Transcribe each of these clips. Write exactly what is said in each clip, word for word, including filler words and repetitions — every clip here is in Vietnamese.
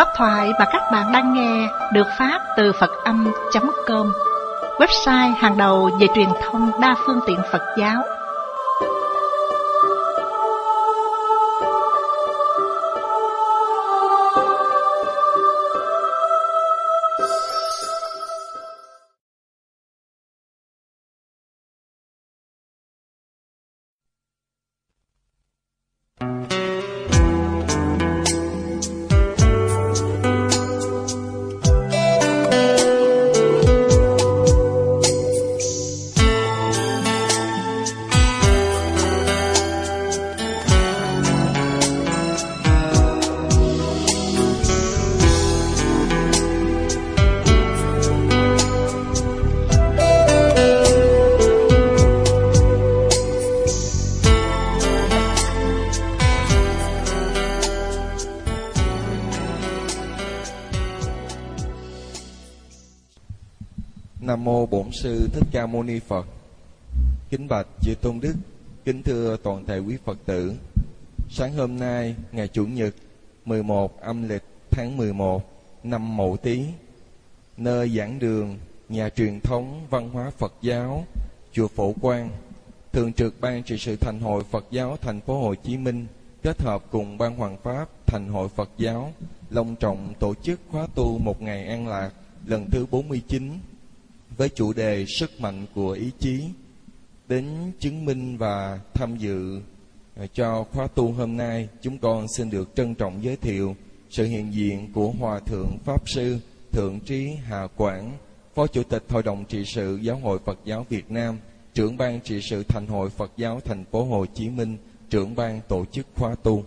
Pháp thoại mà các bạn đang nghe được phát từ Phật âm chấm com, website hàng đầu về truyền thông đa phương tiện Phật giáo. Nam mô Bổn Sư Thích Ca Mâu Ni Phật. Kính bạch chư tôn đức, kính thưa toàn thể quý Phật tử. Sáng hôm nay, ngày Chủ nhật mười một âm lịch tháng mười một năm Mậu Tý, nơi giảng đường nhà truyền thống văn hóa Phật giáo chùa Phổ Quang, thường trực ban trị sự Thành hội Phật giáo thành phố Hồ Chí Minh kết hợp cùng ban Hoàng pháp Thành hội Phật giáo long trọng tổ chức khóa tu một ngày an lạc lần thứ bốn mươi chín với chủ đề sức mạnh của ý chí. Đến chứng minh và tham dự cho khóa tu hôm nay, chúng con xin được trân trọng giới thiệu sự hiện diện của Hòa Thượng Pháp Sư Thượng Trí Hà Quảng, Phó Chủ tịch Hội đồng trị sự Giáo hội Phật giáo Việt Nam, trưởng ban trị sự Thành hội Phật giáo thành phố Hồ Chí Minh, trưởng ban tổ chức khóa tu.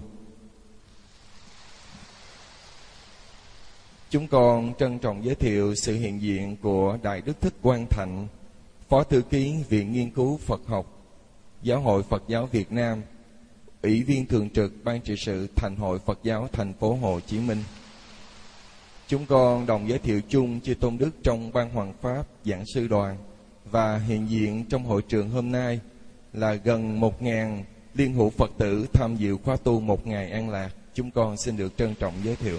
Chúng con trân trọng giới thiệu sự hiện diện của Đại Đức Thích Quang Thạnh, Phó Thư ký Viện Nghiên cứu Phật học Giáo hội Phật giáo Việt Nam, Ủy viên thường trực Ban trị sự Thành hội Phật giáo thành phố Hồ Chí Minh. Chúng con đồng giới thiệu chung chư tôn đức trong ban Hoàng pháp giảng sư đoàn, và hiện diện trong hội trường hôm nay là gần một ngàn liên hữu Phật tử tham dự khóa tu một ngày an lạc. Chúng con xin được trân trọng giới thiệu.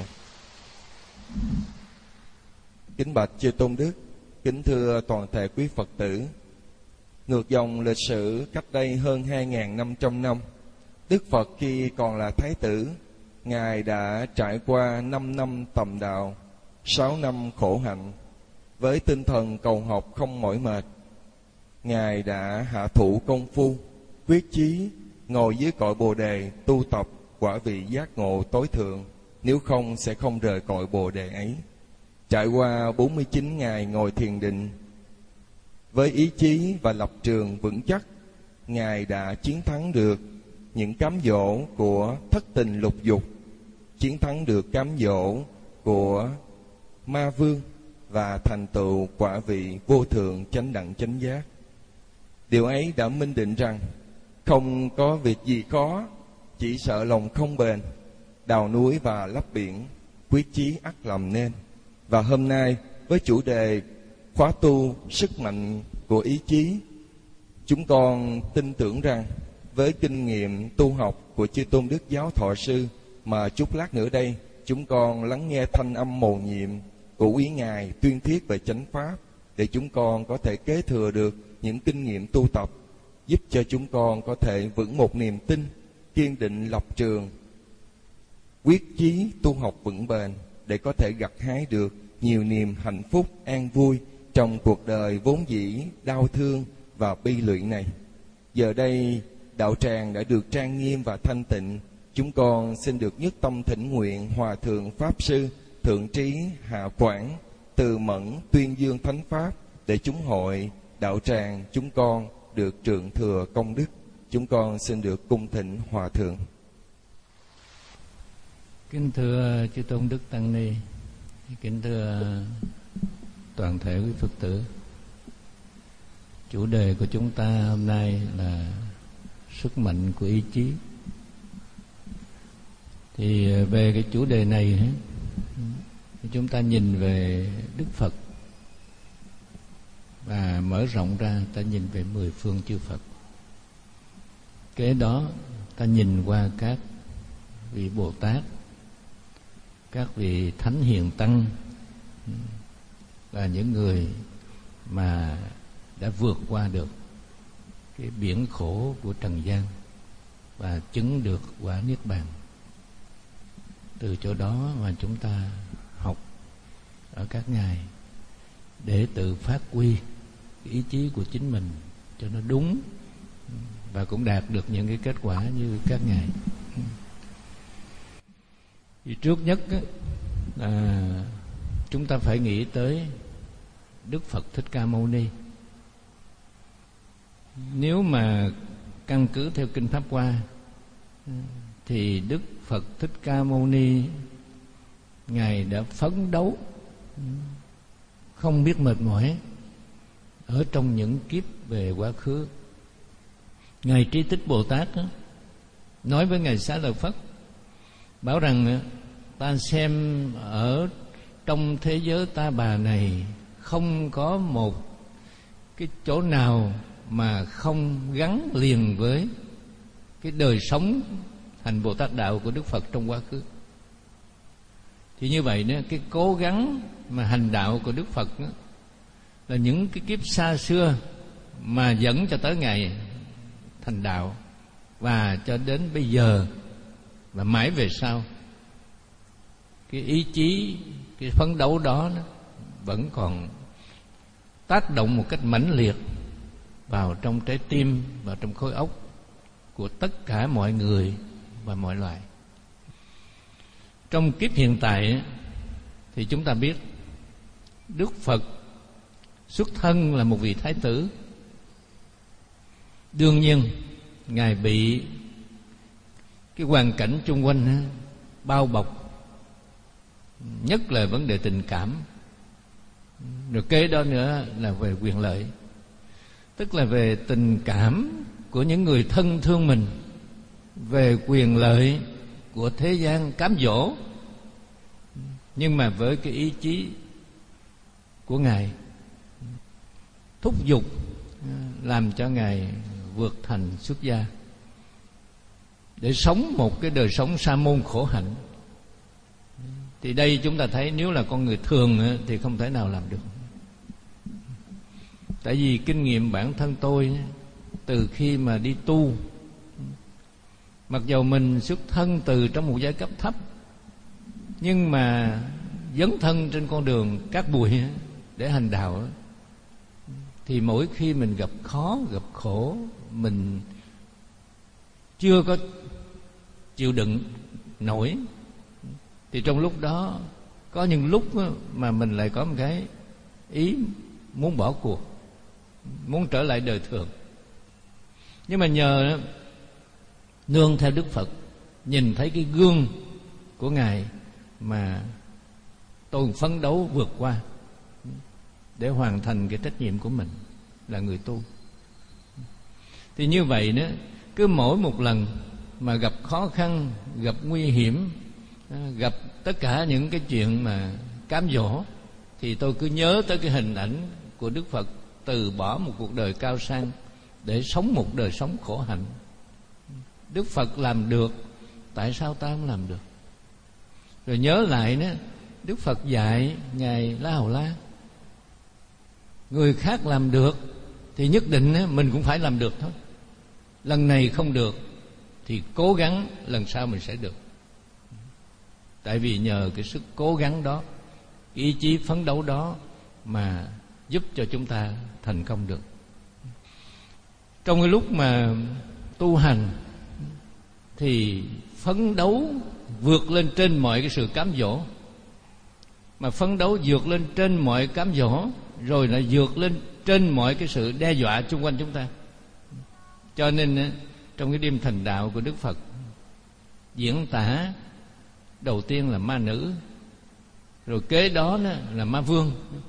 Kính bạch chư tôn đức, kính thưa toàn thể quý Phật tử. Ngược dòng lịch sử cách đây hơn hai nghìn năm trăm năm, Đức Phật khi còn là Thái tử, Ngài đã trải qua năm năm tầm đạo, sáu năm khổ hạnh. Với tinh thần cầu học không mỏi mệt, Ngài đã hạ thủ công phu, quyết chí ngồi dưới cội Bồ Đề tu tập quả vị giác ngộ tối thượng, nếu không sẽ không rời cội Bồ Đề ấy. Trải qua bốn mươi chín ngày ngồi thiền định, với ý chí và lập trường vững chắc, Ngài đã chiến thắng được những cám dỗ của thất tình lục dục, chiến thắng được cám dỗ của ma vương, và thành tựu quả vị vô thượng chánh đẳng chánh giác. Điều ấy đã minh định rằng không có việc gì khó, chỉ sợ lòng không bền. Đào núi và lấp biển, quyết chí ắt làm nên. Và hôm nay với chủ đề khóa tu sức mạnh của ý chí, chúng con tin tưởng rằng với kinh nghiệm tu học của chư tôn đức giáo thọ sư, mà chút lát nữa đây chúng con lắng nghe thanh âm mầu nhiệm của quý ngài tuyên thuyết về chánh pháp, để chúng con có thể kế thừa được những kinh nghiệm tu tập, giúp cho chúng con có thể vững một niềm tin, kiên định lập trường, quyết chí tu học vững bền, để có thể gặt hái được nhiều niềm hạnh phúc an vui trong cuộc đời vốn dĩ đau thương và bi lụy này. Giờ đây đạo tràng đã được trang nghiêm và thanh tịnh, chúng con xin được nhất tâm thỉnh nguyện Hòa Thượng Pháp Sư Thượng Trí Hạ Quảng từ mẫn tuyên dương thánh pháp, để chúng hội đạo tràng chúng con được trượng thừa công đức. Chúng con xin được cung thỉnh Hòa Thượng. Kính thưa chư tôn đức tăng ni, kính thưa toàn thể quý Phật tử. Chủ đề của chúng ta hôm nay là sức mạnh của ý chí. Thì về cái chủ đề này, chúng ta nhìn về Đức Phật và mở rộng ra ta nhìn về mười phương chư Phật. Kế đó ta nhìn qua các vị Bồ Tát, các vị thánh hiền tăng là những người mà đã vượt qua được cái biển khổ của trần gian và chứng được quả niết bàn. Từ chỗ đó mà chúng ta học ở các ngài để tự phát huy ý chí của chính mình cho nó đúng và cũng đạt được những cái kết quả như các ngài. Thì trước nhất là chúng ta phải nghĩ tới Đức Phật Thích Ca Mâu Ni. Nếu mà căn cứ theo Kinh Pháp Hoa thì Đức Phật Thích Ca Mâu Ni ngài đã phấn đấu không biết mệt mỏi ở trong những kiếp về quá khứ. Ngài Trí Tích Bồ Tát nói với ngài Xá Lợi Phất, bảo rằng ta xem ở trong thế giới ta bà này không có một cái chỗ nào mà không gắn liền với cái đời sống hành Bồ Tát đạo của Đức Phật trong quá khứ. Thì như vậy đó, cái cố gắng mà hành đạo của Đức Phật đó, là những cái kiếp xa xưa mà dẫn cho tới ngày thành đạo, và cho đến bây giờ và mãi về sau, cái ý chí, cái phấn đấu đó, đó vẫn còn tác động một cách mãnh liệt vào trong trái tim và trong khối óc của tất cả mọi người và mọi loài. Trong kiếp hiện tại thì chúng ta biết Đức Phật xuất thân là một vị thái tử. Đương nhiên ngài bị cái hoàn cảnh chung quanh bao bọc, nhất là vấn đề tình cảm, rồi kế đó nữa là về quyền lợi, tức là về tình cảm của những người thân thương mình, về quyền lợi của thế gian cám dỗ. Nhưng mà với cái ý chí của ngài thúc giục làm cho ngài vượt thành xuất gia để sống một cái đời sống sa môn khổ hạnh. Thì đây chúng ta thấy nếu là con người thường thì không thể nào làm được. Tại vì kinh nghiệm bản thân tôi từ khi mà đi tu, mặc dầu mình xuất thân từ trong một giai cấp thấp, nhưng mà dấn thân trên con đường cát bụi để hành đạo, thì mỗi khi mình gặp khó, gặp khổ, mình chưa có chịu đựng nổi, thì trong lúc đó có những lúc mà mình lại có một cái ý muốn bỏ cuộc, muốn trở lại đời thường. Nhưng mà nhờ nương theo Đức Phật, nhìn thấy cái gương của ngài mà tôi phấn đấu vượt qua để hoàn thành cái trách nhiệm của mình là người tu. Thì như vậy đó, cứ mỗi một lần mà gặp khó khăn, gặp nguy hiểm, gặp tất cả những cái chuyện mà cám dỗ, thì tôi cứ nhớ tới cái hình ảnh của Đức Phật từ bỏ một cuộc đời cao sang để sống một đời sống khổ hạnh. Đức Phật làm được, tại sao ta không làm được? Rồi nhớ lại đó, Đức Phật dạy ngài La Hầu La, người khác làm được thì nhất định mình cũng phải làm được thôi. Lần này không được thì cố gắng lần sau mình sẽ được. Tại vì nhờ cái sức cố gắng đó, ý chí phấn đấu đó mà giúp cho chúng ta thành công được. Trong cái lúc mà tu hành thì phấn đấu vượt lên trên mọi cái sự cám dỗ, mà phấn đấu vượt lên trên mọi cám dỗ, rồi lại vượt lên trên mọi cái sự đe dọa xung quanh chúng ta. Cho nên trong cái đêm thành đạo của Đức Phật diễn tả đầu tiên là ma nữ, rồi kế đó là ma vương.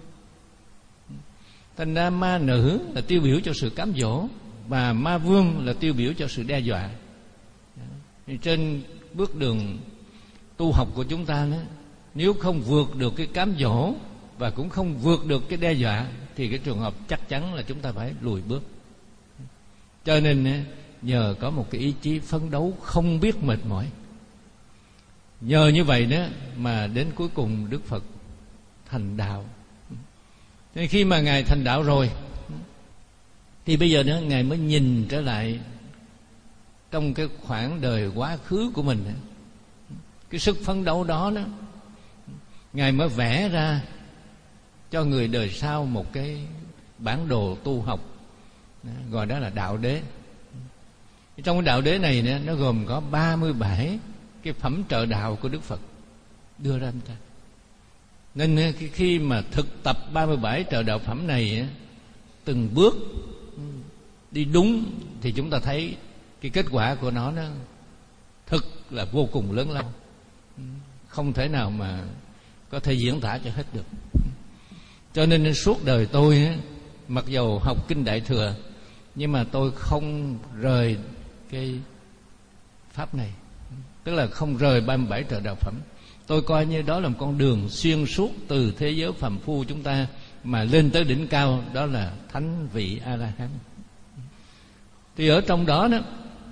Thành ra ma nữ là tiêu biểu cho sự cám dỗ, và ma vương là tiêu biểu cho sự đe dọa. Trên bước đường tu học của chúng ta đó, nếu không vượt được cái cám dỗ và cũng không vượt được cái đe dọa, thì cái trường hợp chắc chắn là chúng ta phải lùi bước. Cho nên nhờ có một cái ý chí phấn đấu không biết mệt mỏi, Nhờ như vậy đó mà đến cuối cùng Đức Phật thành đạo. Nên khi mà Ngài thành đạo rồi thì bây giờ đó Ngài mới nhìn trở lại trong cái khoảng đời quá khứ của mình, cái sức phấn đấu đó đó, Ngài mới vẽ ra cho người đời sau một cái bản đồ tu học, gọi đó là đạo đế. Trong cái đạo đế này nữa, nó gồm có ba mươi bảy cái phẩm trợ đạo của Đức Phật đưa ra chúng ta. Nên khi mà thực tập ba mươi bảy trợ đạo phẩm này từng bước đi đúng thì chúng ta thấy cái kết quả của nó nó thực là vô cùng lớn lao, không thể nào mà có thể diễn tả cho hết được. Cho nên suốt đời tôi mặc dầu học kinh Đại Thừa, nhưng mà tôi không rời cái pháp này, tức là không rời ba mươi bảy trợ đạo phẩm. Tôi coi như đó là một con đường xuyên suốt từ thế giới phàm phu chúng ta mà lên tới đỉnh cao, đó là thánh vị A-la-hán. Thì ở trong đó đó,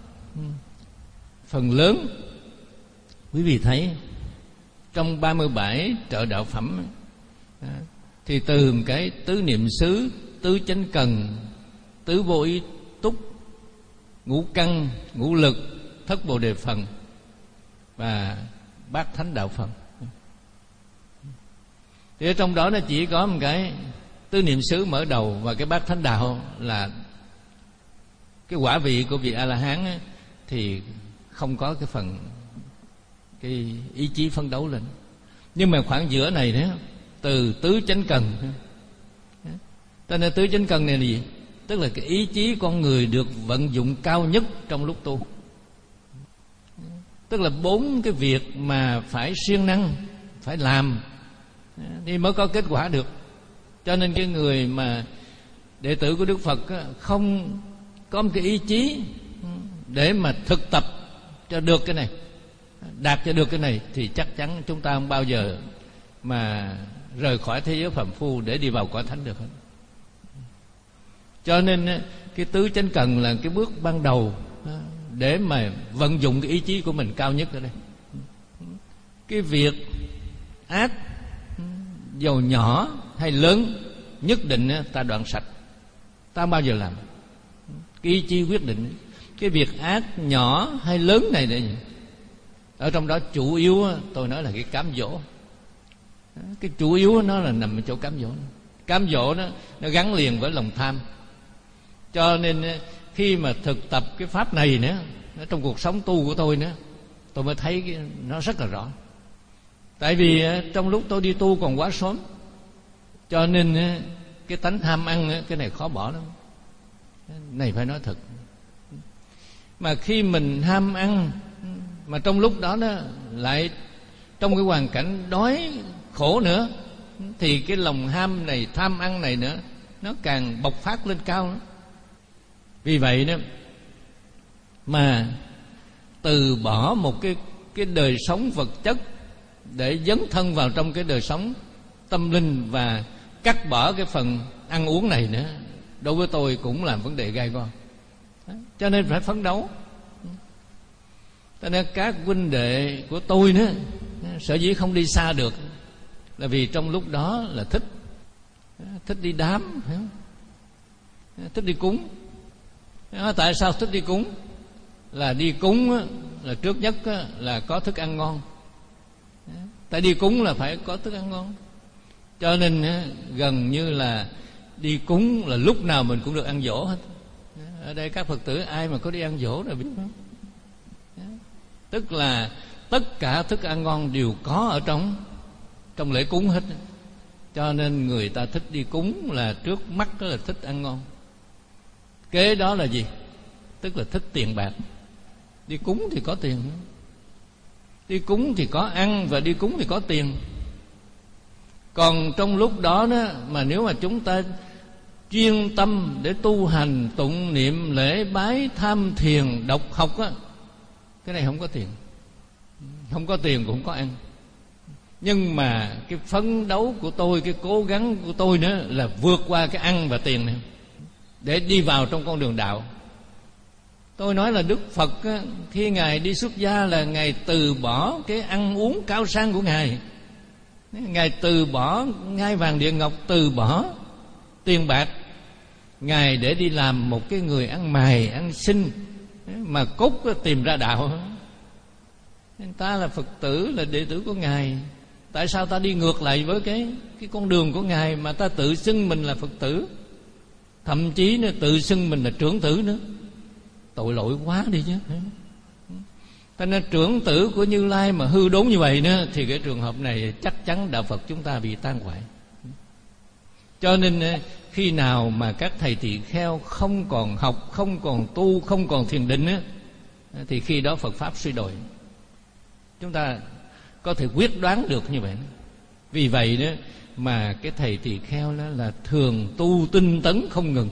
phần lớn quý vị thấy trong ba mươi bảy trợ đạo phẩm thì từ cái tứ niệm xứ, tứ chánh cần, tứ vô ý túc, ngũ căn, ngũ lực, thất bồ đề phần và bát thánh đạo phần. Thì ở trong đó nó chỉ có một cái tứ niệm xứ mở đầu, và cái bát thánh đạo là cái quả vị của vị A-la-hán ấy, thì không có cái phần cái ý chí phấn đấu lên. Nhưng mà khoảng giữa này đó, từ tứ chánh cần, cho nên tứ chánh cần này là gì? Tức là cái ý chí con người được vận dụng cao nhất trong lúc tu. Tức là bốn cái việc mà phải siêng năng, phải làm thì mới có kết quả được. Cho nên cái người mà đệ tử của Đức Phật không có một cái ý chí để mà thực tập cho được cái này, đạt cho được cái này, thì chắc chắn chúng ta không bao giờ mà rời khỏi thế giới phàm phu để đi vào cõi thánh được hết. Cho nên cái tứ chánh cần là cái bước ban đầu để mà vận dụng cái ý chí của mình cao nhất ở đây. Cái việc ác dầu nhỏ hay lớn nhất định ta đoạn sạch, ta không bao giờ làm. Cái ý chí quyết định. Cái việc ác nhỏ hay lớn này này, ở trong đó chủ yếu tôi nói là cái cám dỗ. Cái chủ yếu nó là nằm ở chỗ cám dỗ. Cám dỗ đó nó gắn liền với lòng tham. Cho nên khi mà thực tập cái pháp này nữa, trong cuộc sống tu của tôi nữa, tôi mới thấy cái, nó rất là rõ. Tại vì trong lúc tôi đi tu còn quá sớm, cho nên cái tánh ham ăn, cái này khó bỏ lắm. Này phải nói thật. Mà khi mình ham ăn, mà trong lúc đó đó lại trong cái hoàn cảnh đói khổ nữa, thì cái lòng ham này, tham ăn này nữa, nó càng bộc phát lên cao nữa. Vì vậy đó mà từ bỏ một cái cái đời sống vật chất để dấn thân vào trong cái đời sống tâm linh và cắt bỏ cái phần ăn uống này nữa, đối với tôi cũng là vấn đề gai go. Cho nên phải phấn đấu. Cho nên các huynh đệ của tôi nữa sở dĩ không đi xa được là vì trong lúc đó là thích thích đi đám, thích đi cúng. Tại sao thích đi cúng? Là đi cúng là trước nhất là có thức ăn ngon. Tại đi cúng là phải có thức ăn ngon. Cho nên gần như là đi cúng là lúc nào mình cũng được ăn dỗ hết. Ở đây các Phật tử ai mà có đi ăn dỗ rồi biết không? Tức là tất cả thức ăn ngon đều có ở trong trong lễ cúng hết. Cho nên người ta thích đi cúng là trước mắt đó là thích ăn ngon. Kế đó là gì? Tức là thích tiền bạc. Đi cúng thì có tiền, đi cúng thì có ăn, và đi cúng thì có tiền. Còn trong lúc đó đó mà nếu mà chúng ta chuyên tâm để tu hành, tụng niệm, lễ bái, tham thiền, đọc học á, cái này không có tiền. Không có tiền cũng không có ăn. Nhưng mà cái phấn đấu của tôi, cái cố gắng của tôi nữa là vượt qua cái ăn và tiền này để đi vào trong con đường đạo. Tôi nói là Đức Phật á, khi Ngài đi xuất gia là Ngài từ bỏ cái ăn uống cao sang của Ngài. Ngài từ bỏ ngai vàng địa ngọc, từ bỏ tiền bạc, Ngài để đi làm một cái người ăn mày, ăn xin, mà cốt tìm ra đạo. Ta là Phật tử, là đệ tử của Ngài, tại sao ta đi ngược lại với cái cái con đường của Ngài mà ta tự xưng mình là Phật tử, thậm chí nữa tự xưng mình là trưởng tử nữa? Tội lỗi quá đi chứ. Cho nên trưởng tử của Như Lai mà hư đốn như vậy nữa, thì cái trường hợp này chắc chắn đạo Phật chúng ta bị tan hoại. Cho nên khi nào mà các thầy tỳ kheo không còn học, không còn tu, không còn thiền định á, thì khi đó Phật pháp suy đồi. Chúng ta có thể quyết đoán được như vậy. Vì vậy đó mà cái thầy tỳ kheo đó là thường tu tinh tấn không ngừng.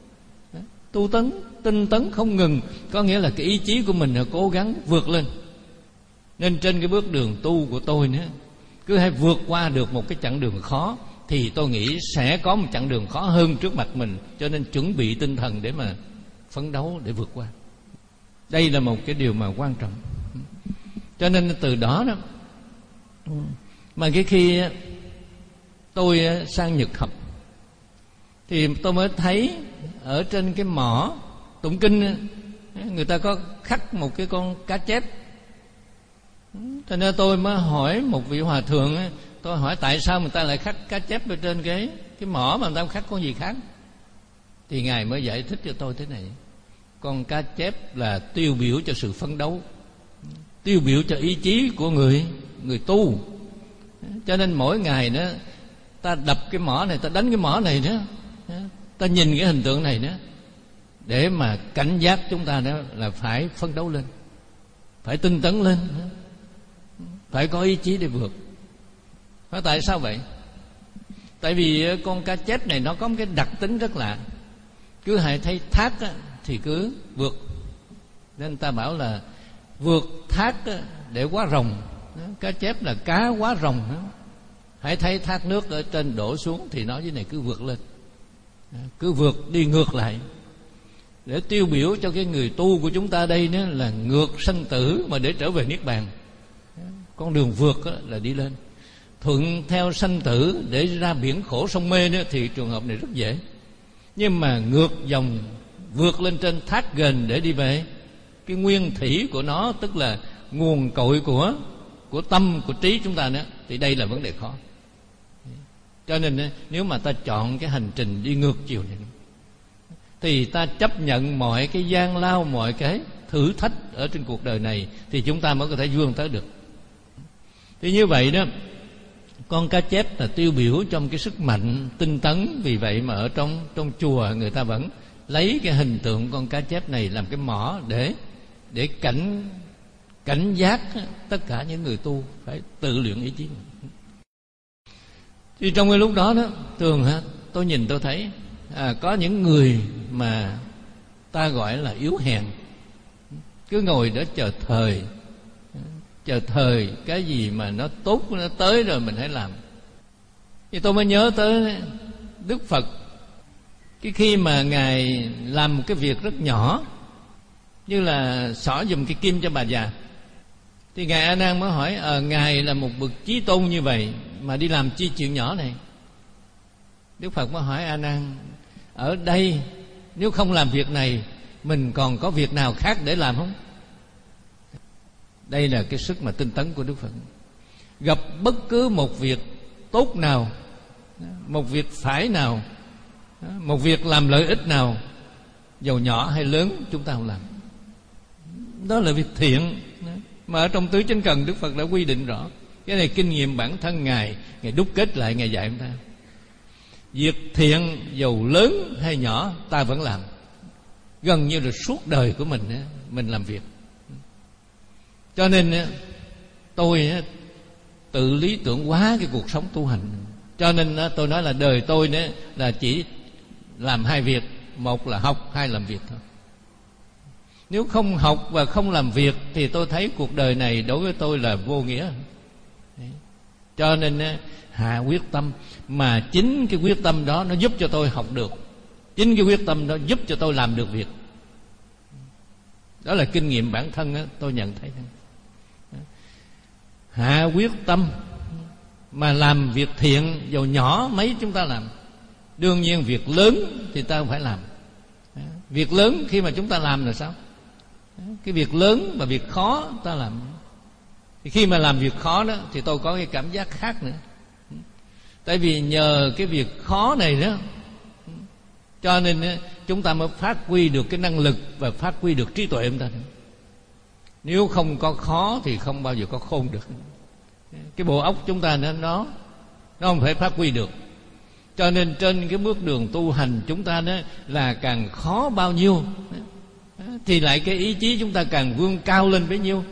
Tu tấn, tinh tấn không ngừng, có nghĩa là cái ý chí của mình là cố gắng vượt lên. Nên trên cái bước đường tu của tôi nữa, cứ hay vượt qua được một cái chặng đường khó, thì tôi nghĩ sẽ có một chặng đường khó hơn trước mặt mình. Cho nên chuẩn bị tinh thần để mà phấn đấu để vượt qua. Đây là một cái điều mà quan trọng. Cho nên từ đó đó mà cái khi tôi sang Nhật học, thì tôi mới thấy ở trên cái mỏ tụng kinh người ta có khắc một cái con cá chép. Cho nên tôi mới hỏi một vị hòa thượng, tôi hỏi tại sao người ta lại khắc cá chép ở trên cái cái mỏ mà người ta không khắc con gì khác. Thì Ngài mới giải thích cho tôi thế này: con cá chép là tiêu biểu cho sự phấn đấu, tiêu biểu cho ý chí của người người tu. Cho nên mỗi ngày đó ta đập cái mỏ này, ta đánh cái mỏ này nữa, ta nhìn cái hình tượng này nữa, để mà cảnh giác chúng ta đó là phải phấn đấu lên, phải tinh tấn lên, phải có ý chí để vượt. Nói tại sao vậy? Tại vì con cá chép này nó có một cái đặc tính rất lạ, cứ hãy thấy thác á, thì cứ vượt. Nên ta bảo là vượt thác á, để quá rồng. Cá chép là cá quá rồng đó. Hãy thấy thác nước ở trên đổ xuống thì nó dưới này cứ vượt lên, cứ vượt đi ngược lại, để tiêu biểu cho cái người tu của chúng ta đây nữa là ngược sanh tử mà để trở về niết bàn. Con đường vượt là đi lên, thuận theo sanh tử để ra biển khổ sông mê nữa thì trường hợp này rất dễ. Nhưng mà ngược dòng vượt lên trên thác ghềnh để đi về cái nguyên thủy của nó, tức là nguồn cội của của tâm, của trí chúng ta nữa, thì đây là vấn đề khó. Cho nên nếu mà ta chọn cái hành trình đi ngược chiều này, thì ta chấp nhận mọi cái gian lao, mọi cái thử thách ở trên cuộc đời này, thì chúng ta mới có thể vươn tới được. Thì như vậy đó, con cá chép là tiêu biểu trong cái sức mạnh tinh tấn. Vì vậy mà ở trong trong chùa người ta vẫn lấy cái hình tượng con cá chép này làm cái mỏ để để cảnh cảnh giác tất cả những người tu phải tự luyện ý chí. Thì trong cái lúc đó đó, thường ha, tôi nhìn tôi thấy à, có những người mà ta gọi là yếu hèn, cứ ngồi đó chờ thời, chờ thời cái gì mà nó tốt nó tới rồi mình hãy làm. Thì tôi mới nhớ tới Đức Phật, cái khi mà Ngài làm một cái việc rất nhỏ, như là xỏ giùm cái kim cho bà già, thì Ngài A Nan mới hỏi: à, Ngài là một bậc chí tôn như vậy mà đi làm chi chuyện nhỏ này? Đức Phật mới hỏi A Nan: ở đây nếu không làm việc này, mình còn có việc nào khác để làm không? Đây là cái sức mà tinh tấn của Đức Phật. Gặp bất cứ một việc tốt nào, một việc phải nào, một việc làm lợi ích nào, dầu nhỏ hay lớn, chúng ta không làm. Đó là việc thiện. Mà ở trong tứ chánh cần Đức Phật đã quy định rõ. Cái này kinh nghiệm bản thân Ngài, Ngài đúc kết lại, Ngài dạy chúng ta. Việc thiện dầu lớn hay nhỏ ta vẫn làm. Gần như là suốt đời của mình mình làm việc. Cho nên tôi tự lý tưởng hóa cái cuộc sống tu hành. Cho nên tôi nói là đời tôi là chỉ làm hai việc: một là học, hai làm việc thôi. Nếu không học và không làm việc thì tôi thấy cuộc đời này đối với tôi là vô nghĩa. Cho nên hạ quyết tâm, mà chính cái quyết tâm đó nó giúp cho tôi học được, chính cái quyết tâm đó giúp cho tôi làm được việc. Đó là kinh nghiệm bản thân đó, tôi nhận thấy. Hạ quyết tâm mà làm việc thiện, dầu nhỏ mấy chúng ta làm. Đương nhiên việc lớn thì ta phải làm. Việc lớn khi mà chúng ta làm là sao? Cái việc lớn và việc khó ta làm. Thì khi mà làm việc khó đó thì tôi có cái cảm giác khác nữa. Tại vì nhờ cái việc khó này đó, cho nên chúng ta mới phát huy được cái năng lực và phát huy được trí tuệ chúng ta. Nếu không có khó thì không bao giờ có khôn được. Cái bộ óc chúng ta nó nó nó không thể phát huy được. Cho nên trên cái bước đường tu hành chúng ta đó là càng khó bao nhiêu thì lại cái ý chí chúng ta càng vươn cao lên bấy nhiêu.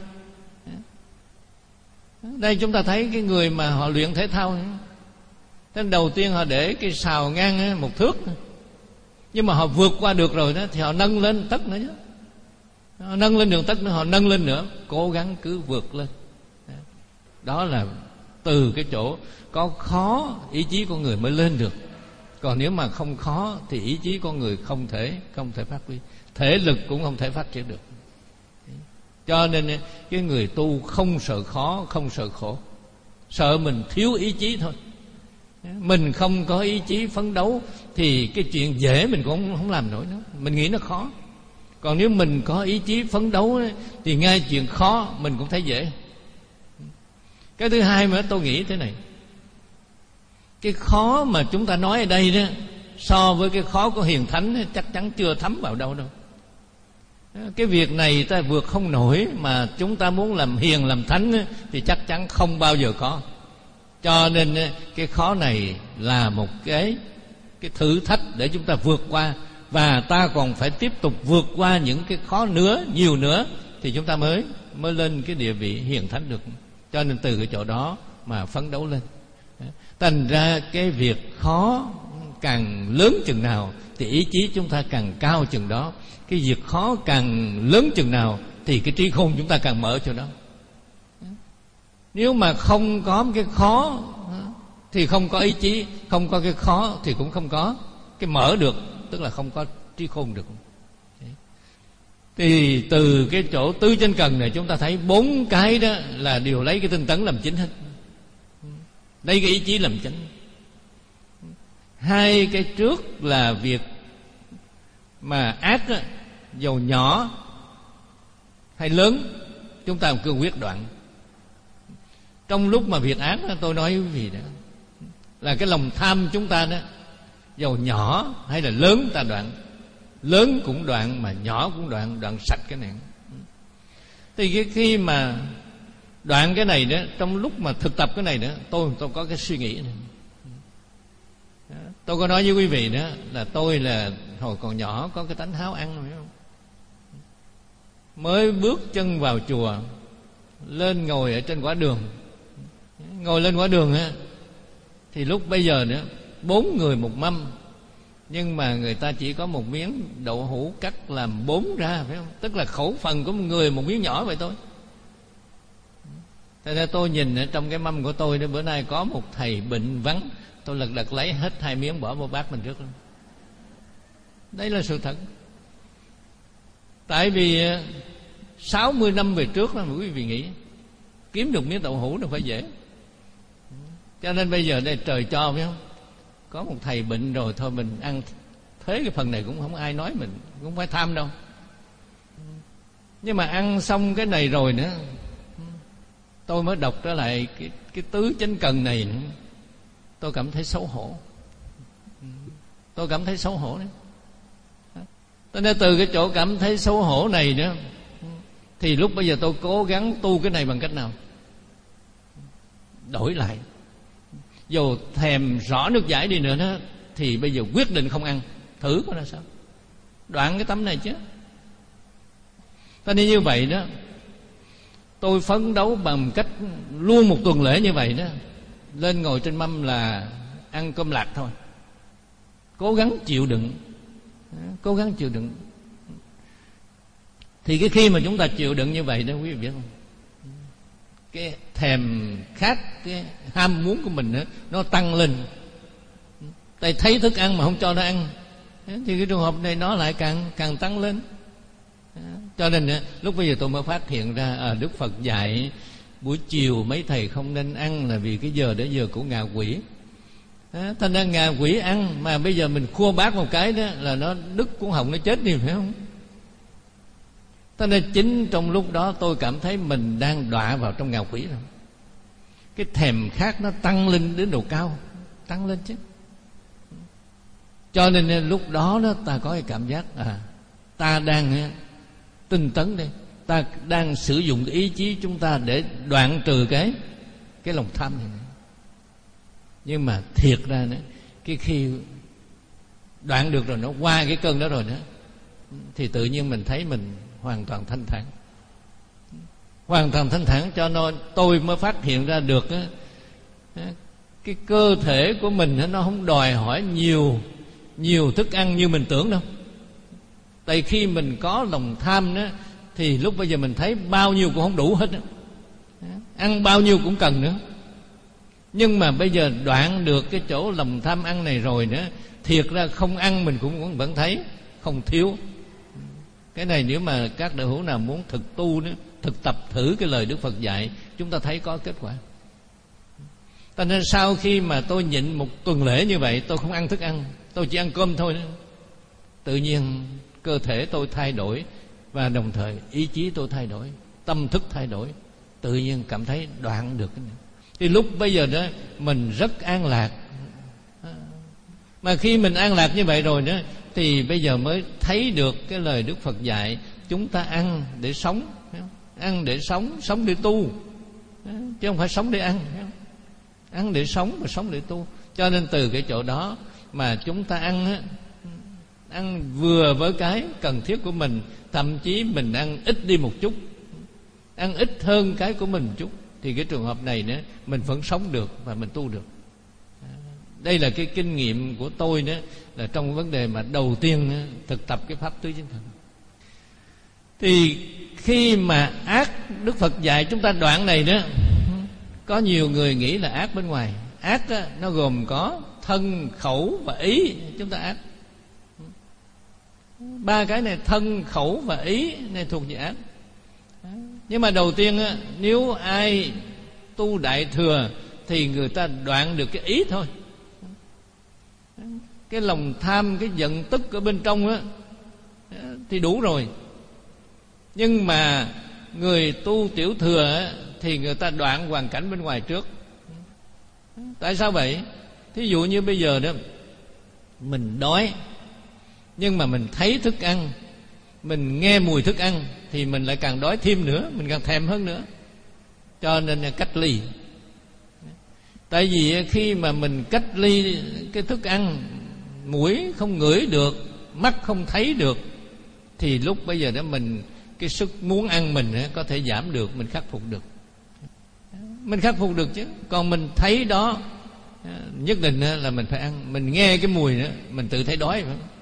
Đây chúng ta thấy cái người mà họ luyện thể thao, thế đầu tiên họ để cái sào ngang một thước, nhưng mà họ vượt qua được rồi đó thì họ nâng lên tấc nữa chứ. Họ nâng lên đường tấc nữa, họ nâng lên nữa, cố gắng cứ vượt lên. Đó là từ cái chỗ có khó ý chí con người mới lên được. Còn nếu mà không khó thì ý chí con người không thể không thể phát huy, thể lực cũng không thể phát triển được. Cho nên cái người tu không sợ khó, không sợ khổ, sợ mình thiếu ý chí thôi. Mình không có ý chí phấn đấu thì cái chuyện dễ mình cũng không làm nổi nữa, mình nghĩ nó khó. Còn nếu mình có ý chí phấn đấu thì ngay chuyện khó mình cũng thấy dễ. Cái thứ hai mà tôi nghĩ thế này, cái khó mà chúng ta nói ở đây đó so với cái khó của hiền thánh chắc chắn chưa thấm vào đâu đâu. Cái việc này ta vượt không nổi, mà chúng ta muốn làm hiền làm thánh thì chắc chắn không bao giờ có. Cho nên cái khó này là một cái cái thử thách để chúng ta vượt qua, và ta còn phải tiếp tục vượt qua những cái khó nữa, nhiều nữa thì chúng ta mới mới lên cái địa vị hiền thánh được. Cho nên từ cái chỗ đó mà phấn đấu lên. Thành ra cái việc khó càng lớn chừng nào thì ý chí chúng ta càng cao chừng đó. Cái việc khó càng lớn chừng nào thì cái trí khôn chúng ta càng mở cho đó. Nếu mà không có cái khó thì không có ý chí, không có cái khó thì cũng không có cái mở được, tức là không có trí khôn được. Thì từ cái chỗ tứ chánh cần này chúng ta thấy bốn cái đó là đều lấy cái tinh tấn làm chính hết, lấy cái ý chí làm chính. Hai cái trước là việc mà ác đó, dầu nhỏ hay lớn chúng ta cương quyết đoạn. Trong lúc mà việc ác đó, tôi nói với quý vị đó là cái lòng tham chúng ta đó, dầu nhỏ hay là lớn ta đoạn. Lớn cũng đoạn mà nhỏ cũng đoạn, đoạn sạch cái này. Thì cái khi mà đoạn cái này đó, trong lúc mà thực tập cái này đó, tôi tôi có cái suy nghĩ này. Tôi có nói với quý vị đó là tôi là hồi còn nhỏ có cái tánh háo ăn, phải không? Mới bước chân vào chùa, lên ngồi ở trên quả đường, ngồi lên quả đường á, thì lúc bây giờ nữa bốn người một mâm, nhưng mà người ta chỉ có một miếng đậu hũ cắt làm bốn ra, phải không? Tức là khẩu phần của một người một miếng nhỏ vậy thôi. Thế nên tôi nhìn ở trong cái mâm của tôi đó, bữa nay có một thầy bệnh vắng, tôi lật đật lấy hết hai miếng bỏ vào bát mình trước luôn. Đấy là sự thật. Tại vì sáu mươi năm về trước đó, quý vị nghĩ kiếm được miếng đậu hũ đâu phải dễ. Cho nên bây giờ đây trời cho, phải không? Có một thầy bệnh rồi, thôi mình ăn thế cái phần này cũng không ai nói mình, cũng phải tham đâu. Nhưng mà ăn xong cái này rồi nữa, tôi mới đọc trở lại cái, cái tứ chánh cần này nữa. Tôi cảm thấy xấu hổ. Tôi cảm thấy xấu hổ đấy. Cho nên từ cái chỗ cảm thấy xấu hổ này nữa, thì lúc bây giờ tôi cố gắng tu cái này bằng cách nào? Đổi lại. Dù thèm rõ nước giải đi nữa đó, thì bây giờ quyết định không ăn. Thử coi là sao. Đoạn cái tấm này chứ. Cho nên như vậy đó, tôi phấn đấu bằng cách luôn một tuần lễ như vậy đó, lên ngồi trên mâm là ăn cơm lạc thôi. Cố gắng chịu đựng. Cố gắng chịu đựng. Thì cái khi mà chúng ta chịu đựng như vậy đó, quý vị biết không, cái thèm khát, cái ham muốn của mình đó, nó tăng lên. Tại thấy thức ăn mà không cho nó ăn, thì cái trường hợp này nó lại càng càng tăng lên. Cho nên lúc bây giờ tôi mới phát hiện ra à, Đức Phật dạy buổi chiều mấy thầy không nên ăn là vì cái giờ đó giờ của ngạ quỷ. À, thành ra ngạ quỷ ăn mà bây giờ mình khua bát một cái đó là nó đứt cuốn họng, nó chết đi, phải không? Thành ra chính trong lúc đó tôi cảm thấy mình đang đọa vào trong ngạ quỷ rồi. Cái thèm khát nó tăng lên đến độ cao, tăng lên chứ. Cho nên lúc đó đó ta có cái cảm giác à, ta đang tinh tấn đây, ta đang sử dụng cái ý chí chúng ta để đoạn trừ cái cái lòng tham này. Nhưng mà thiệt ra nữa, cái khi đoạn được rồi, nó qua cái cơn đó rồi nữa, thì tự nhiên mình thấy mình hoàn toàn thanh thản, hoàn toàn thanh thản. Cho nên tôi mới phát hiện ra được á, cái cơ thể của mình nó không đòi hỏi nhiều nhiều thức ăn như mình tưởng đâu. Tại khi mình có lòng tham đó, thì lúc bây giờ mình thấy bao nhiêu cũng không đủ hết đó. Ăn bao nhiêu cũng cần nữa. Nhưng mà bây giờ đoạn được cái chỗ lòng tham ăn này rồi nữa, thiệt ra không ăn mình cũng vẫn thấy không thiếu. Cái này nếu mà các đạo hữu nào muốn thực tu nữa, thực tập thử cái lời Đức Phật dạy, chúng ta thấy có kết quả. Cho nên sau khi mà tôi nhịn một tuần lễ như vậy, tôi không ăn thức ăn, tôi chỉ ăn cơm thôi nữa, tự nhiên cơ thể tôi thay đổi, và đồng thời ý chí tôi thay đổi, tâm thức thay đổi, tự nhiên cảm thấy đoạn được cái này. Thì lúc bây giờ đó mình rất an lạc. Mà khi mình an lạc như vậy rồi đó, thì bây giờ mới thấy được cái lời Đức Phật dạy chúng ta ăn để sống, ăn để sống, sống để tu, chứ không phải sống để ăn. Ăn để sống và sống để tu. Cho nên từ cái chỗ đó mà chúng ta ăn á, ăn vừa với cái cần thiết của mình, thậm chí mình ăn ít đi một chút, ăn ít hơn cái của mình một chút, thì cái trường hợp này nữa mình vẫn sống được và mình tu được. Đây là cái kinh nghiệm của tôi nữa, là trong vấn đề mà đầu tiên nữa, thực tập cái pháp tứ chính thần. Thì khi mà ác Đức Phật dạy chúng ta đoạn này nữa, có nhiều người nghĩ là ác bên ngoài. Ác đó, nó gồm có thân, khẩu và ý. Chúng ta ác ba cái này, thân, khẩu và ý này thuộc về ác. Nhưng mà đầu tiên á, nếu ai tu đại thừa thì người ta đoạn được cái ý thôi. Cái lòng tham, cái giận tức ở bên trong á thì đủ rồi. Nhưng mà người tu tiểu thừa á, thì người ta đoạn hoàn cảnh bên ngoài trước. Tại sao vậy? Thí dụ như bây giờ đó, mình đói, nhưng mà mình thấy thức ăn, mình nghe mùi thức ăn, thì mình lại càng đói thêm nữa, mình càng thèm hơn nữa. Cho nên là cách ly. Tại vì khi mà mình cách ly cái thức ăn, mũi không ngửi được, mắt không thấy được, thì lúc bây giờ đó mình, cái sức muốn ăn mình có thể giảm được, mình khắc phục được. Mình khắc phục được chứ. Còn mình thấy đó, nhất định là mình phải ăn. Mình nghe cái mùi nữa, mình tự thấy đói.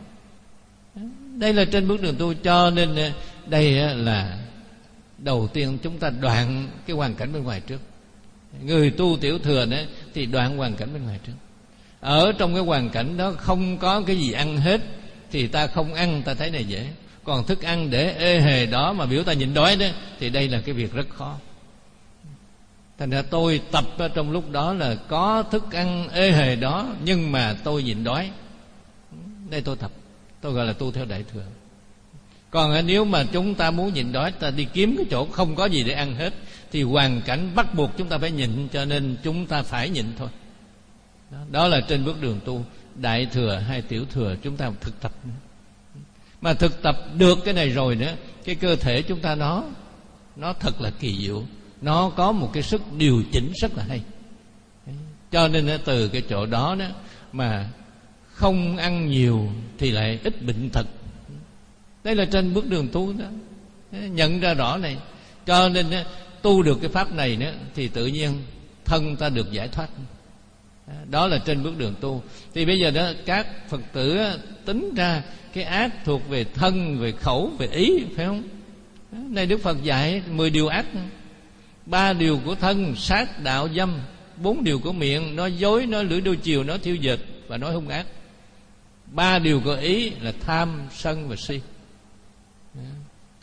Đây là trên bước đường tu. Cho nên đây là đầu tiên chúng ta đoạn cái hoàn cảnh bên ngoài trước. Người tu tiểu thừa đó thì đoạn hoàn cảnh bên ngoài trước. Ở trong cái hoàn cảnh đó không có cái gì ăn hết, thì ta không ăn, ta thấy này dễ. Còn thức ăn để ê hề đó mà biểu ta nhịn đói đó, thì đây là cái việc rất khó. Thành ra tôi tập trong lúc đó là có thức ăn ê hề đó, nhưng mà tôi nhịn đói. Đây tôi tập, tôi gọi là tu theo đại thừa. Còn nếu mà chúng ta muốn nhịn đói, ta đi kiếm cái chỗ không có gì để ăn hết, thì hoàn cảnh bắt buộc chúng ta phải nhịn, cho nên chúng ta phải nhịn thôi. Đó, đó là trên bước đường tu đại thừa hay tiểu thừa, chúng ta thực tập. Mà thực tập được cái này rồi nữa, cái cơ thể chúng ta nó nó thật là kỳ diệu, nó có một cái sức điều chỉnh rất là hay. Cho nên từ cái chỗ đó đó mà không ăn nhiều thì lại ít bệnh tật. Đây là trên bước đường tu đó, nhận ra rõ này. Cho nên tu được cái pháp này nữa, thì tự nhiên thân ta được giải thoát. Đó là trên bước đường tu. Thì bây giờ đó các Phật tử tính ra cái ác thuộc về thân, về khẩu, về ý, phải không? Này Đức Phật dạy mười điều ác. Ba điều của thân, sát đạo dâm. Bốn điều của miệng, nói dối, nói lưỡi đôi chiều, nói thiêu dệt và nói hung ác. Ba điều của ý là tham, sân và si.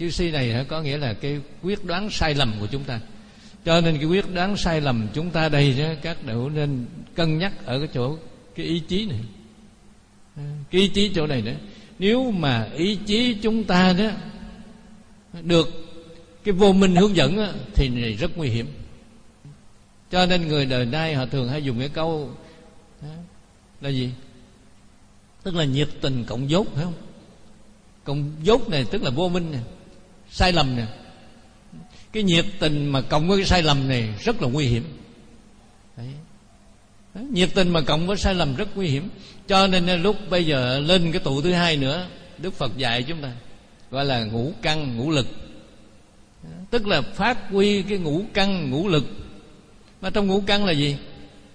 Chữ si này có nghĩa là cái quyết đoán sai lầm của chúng ta. Cho nên cái quyết đoán sai lầm chúng ta đây đó, các đạo hữu nên cân nhắc ở cái chỗ cái ý chí này. Cái ý chí chỗ này đó, nếu mà ý chí chúng ta đó được cái vô minh hướng dẫn đó, thì này rất nguy hiểm. Cho nên người đời nay họ thường hay dùng cái câu đó, là gì? Tức là nhiệt tình cộng dốt, phải không? Cộng dốt này tức là vô minh nè, sai lầm nè. Cái nhiệt tình mà cộng với cái sai lầm này rất là nguy hiểm. Đấy. Đấy, nhiệt tình mà cộng với sai lầm rất nguy hiểm. Cho nên lúc bây giờ lên cái tụ thứ hai nữa, Đức Phật dạy chúng ta gọi là ngũ căn ngũ lực. Tức là phát huy cái ngũ căn ngũ lực. Mà trong ngũ căn là gì?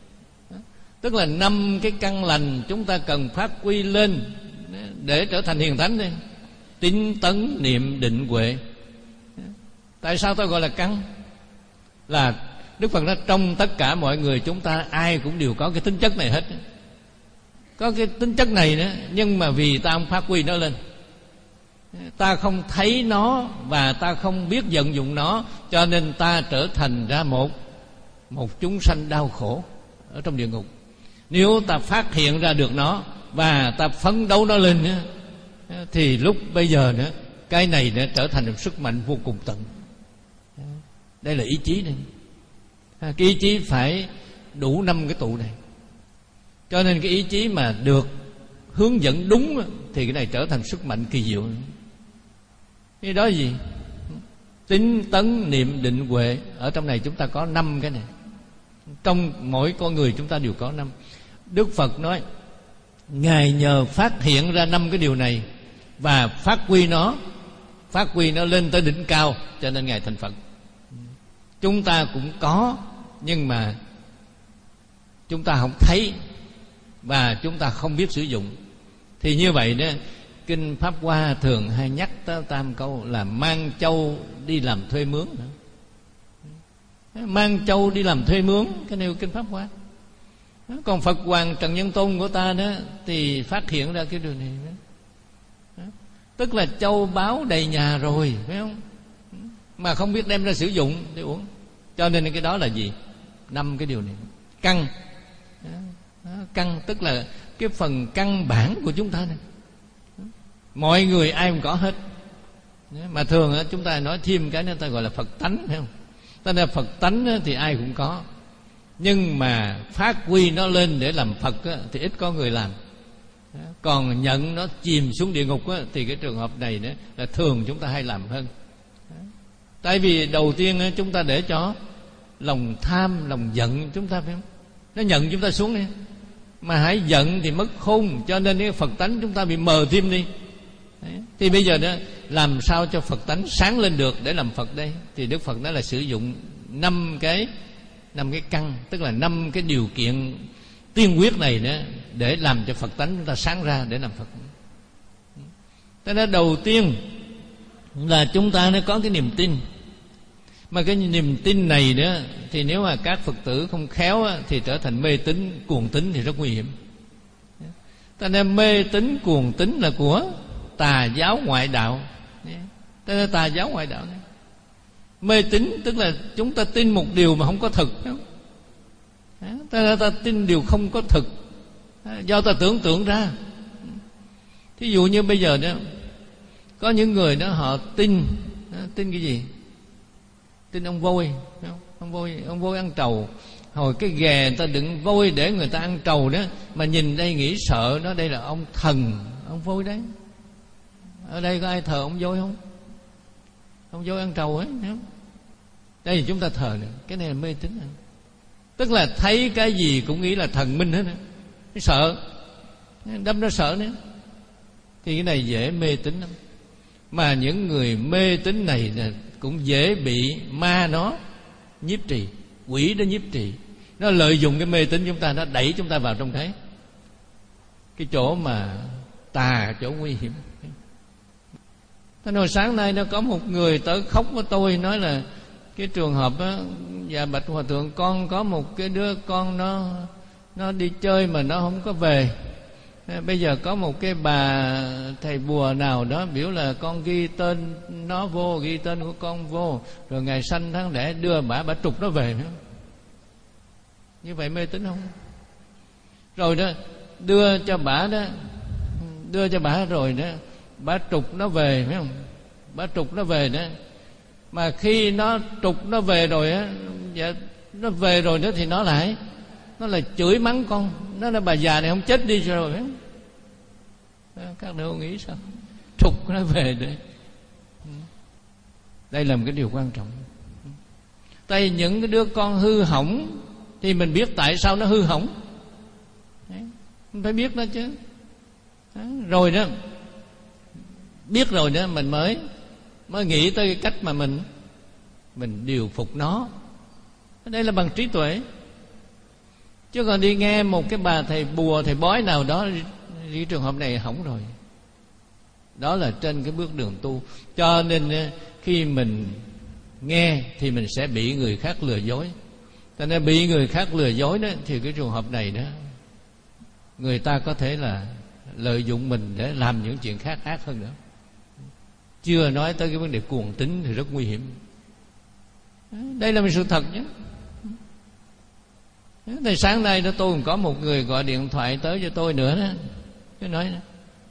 Tức là năm cái căn lành chúng ta cần phát huy lên để trở thành hiền thánh đi. Tín tấn niệm định huệ. Tại sao tôi gọi là căn? Là Đức Phật nói trong tất cả mọi người chúng ta ai cũng đều có cái tính chất này hết. Có cái tính chất này nữa, nhưng mà vì ta không phát huy nó lên, ta không thấy nó và ta không biết vận dụng nó, cho nên ta trở thành ra một một chúng sanh đau khổ ở trong địa ngục. Nếu ta phát hiện ra được nó và ta phấn đấu nó lên nữa, thì lúc bây giờ nữa cái này đã trở thành một sức mạnh vô cùng tận. Đây là ý chí này. Cái ý chí phải đủ năm cái tụ này. Cho nên cái ý chí mà được hướng dẫn đúng thì cái này trở thành sức mạnh kỳ diệu. Cái đó là gì? Tín tấn niệm định huệ. Ở trong này chúng ta có năm cái này. Trong mỗi con người chúng ta đều có năm. Đức Phật nói Ngài nhờ phát hiện ra năm cái điều này và phát huy nó, phát huy nó lên tới đỉnh cao, cho nên Ngài thành Phật. Chúng ta cũng có, nhưng mà chúng ta không thấy và chúng ta không biết sử dụng. Thì như vậy đó, Kinh Pháp Hoa thường hay nhắc tới tam câu là mang châu đi làm thuê mướn nữa. Mang châu đi làm thuê mướn, cái nêu Kinh Pháp Hoa. Còn Phật Hoàng Trần Nhân Tôn của ta đó thì phát hiện ra cái điều này đó. Tức là châu báu đầy nhà rồi, phải không? Mà không biết đem ra sử dụng để uống. Cho nên cái đó là gì? Năm cái điều này. Căn. Căn tức là cái phần căn bản của chúng ta này. Mọi người ai cũng có hết. Mà thường chúng ta nói thêm cái nữa, ta gọi là Phật tánh, phải không? Ta nói Phật tánh thì ai cũng có, nhưng mà phát huy nó lên để làm Phật thì ít có người làm. Còn nhận nó chìm xuống địa ngục thì cái trường hợp này nữa là thường chúng ta hay làm hơn. Tại vì đầu tiên chúng ta để cho lòng tham, lòng giận chúng ta, phải không? Nó nhận chúng ta xuống đi. Mà hãy giận thì mất khôn, cho nên cái Phật tánh chúng ta bị mờ thêm đi. Đấy. Thì bây giờ đó làm sao cho Phật tánh sáng lên được để làm Phật đây? Thì Đức Phật nói là sử dụng năm cái năm cái căn, tức là năm cái điều kiện tiên quyết này đó để làm cho Phật tánh chúng ta sáng ra để làm Phật. Thế nên đầu tiên là chúng ta nó có cái niềm tin. Mà cái niềm tin này đó thì nếu mà các Phật tử không khéo á, thì trở thành mê tín cuồng tín thì rất nguy hiểm. Cho nên mê tín cuồng tín là của tà giáo ngoại đạo. Cho nên tà giáo ngoại đạo này. Mê tín tức là chúng ta tin một điều mà không có thực, không? Ta, ta tin điều không có thực do ta tưởng tượng ra. Thí dụ như bây giờ đó có những người đó họ tin tin cái gì? Tin ông voi, không? Ông voi, ông voi ăn trầu. Hồi cái ghè người ta đựng voi để người ta ăn trầu đó, mà nhìn đây nghĩ sợ đó, đây là ông thần, ông voi đấy. Ở đây có ai thờ ông voi không? Ông voi ăn trầu ấy, không? Đây thì chúng ta thờ nữa. Cái này là mê tín này. Tức là thấy cái gì cũng nghĩ là thần minh hết nữa. Nó sợ, đâm nó sợ nữa. Thì cái này dễ mê tín lắm. Mà những người mê tín này cũng dễ bị ma nó nhiếp trì, quỷ nó nhiếp trì. Nó lợi dụng cái mê tín chúng ta, nó đẩy chúng ta vào trong cái cái chỗ mà tà, chỗ nguy hiểm. Thế hồi sáng nay nó có một người tới khóc với tôi, nói là cái trường hợp á, dạ bạch hòa thượng, con có một cái đứa con nó nó đi chơi mà nó không có về, Bây giờ có một cái bà thầy bùa nào đó biểu là con ghi tên nó vô, ghi tên của con vô, rồi ngày sanh tháng đẻ đưa bả, bả trục nó về nữa. Như vậy mê tín không? Rồi đó đưa cho bả đó, đưa cho bả rồi đó, bả trục nó về, phải không? Bả trục nó về đó. Mà khi nó trục nó về rồi á, dạ, nó về rồi đó thì nó lại nó là chửi mắng con, nó là bà già này không chết đi rồi, phải không? Các đứa nghĩ sao? Trục nó về đây. Đây là một cái điều quan trọng. Tại những cái đứa con hư hỏng thì mình biết tại sao nó hư hỏng. Đấy, mình phải biết nó chứ. Đó, rồi đó, biết rồi đó mình mới mới nghĩ tới cái cách mà mình mình điều phục nó. Đây là bằng trí tuệ. Chứ còn đi nghe một cái bà thầy bùa, thầy bói nào đó, cái trường hợp này hỏng rồi. Đó là trên cái bước đường tu. Cho nên khi mình nghe thì mình sẽ bị người khác lừa dối. Cho nên bị người khác lừa dối đó, thì cái trường hợp này đó, người ta có thể là lợi dụng mình để làm những chuyện khác ác hơn nữa. Chưa nói tới cái vấn đề cuồng tín thì rất nguy hiểm. Đây là một sự thật nhé. Thì sáng nay đó tôi cũng có một người gọi điện thoại tới cho tôi nữa đó. Tôi nói đó,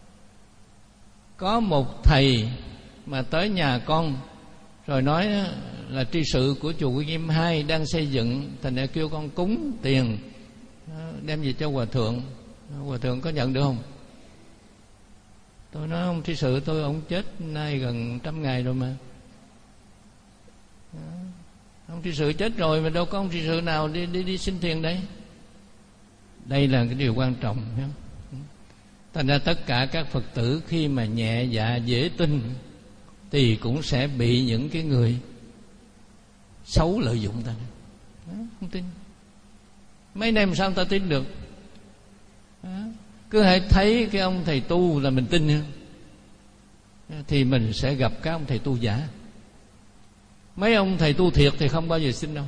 có một thầy mà tới nhà con rồi nói đó, là tri sự của chùa Quy Nghiêm hai đang xây dựng, thành ra kêu con cúng tiền đem về cho hòa thượng. Hòa thượng có nhận được không? Tôi nói ông tri sự tôi ông chết nay gần trăm ngày rồi mà. Ông tri sự chết rồi mà đâu có ông tri sự nào đi đi đi xin tiền đây. Đây là cái điều quan trọng, phải không? Thành ra tất cả các Phật tử khi mà nhẹ dạ dễ tin thì cũng sẽ bị những cái người xấu lợi dụng ta. Đó, không tin. Mấy năm sao ta tin được? Đó, cứ hãy thấy cái ông thầy tu là mình tin, thì mình sẽ gặp các ông thầy tu giả. Mấy ông thầy tu thiệt thì không bao giờ xin đâu.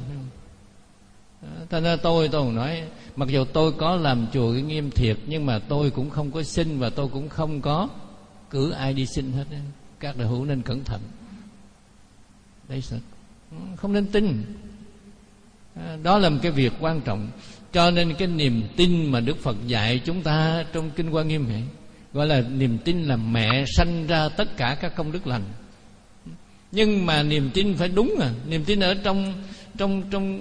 Thành ra tôi tôi nói, mặc dù tôi có làm chùa Cái Nghiêm thiệt, nhưng mà tôi cũng không có xin, và tôi cũng không có cử ai đi xin hết. Các đại hữu nên cẩn thận. Đấy, không nên tin. Đó là một cái việc quan trọng. Cho nên cái niềm tin mà Đức Phật dạy chúng ta trong Kinh Hoa Nghiêm này, gọi là niềm tin là mẹ sanh ra tất cả các công đức lành. Nhưng mà niềm tin phải đúng à. Niềm tin ở trong trong trong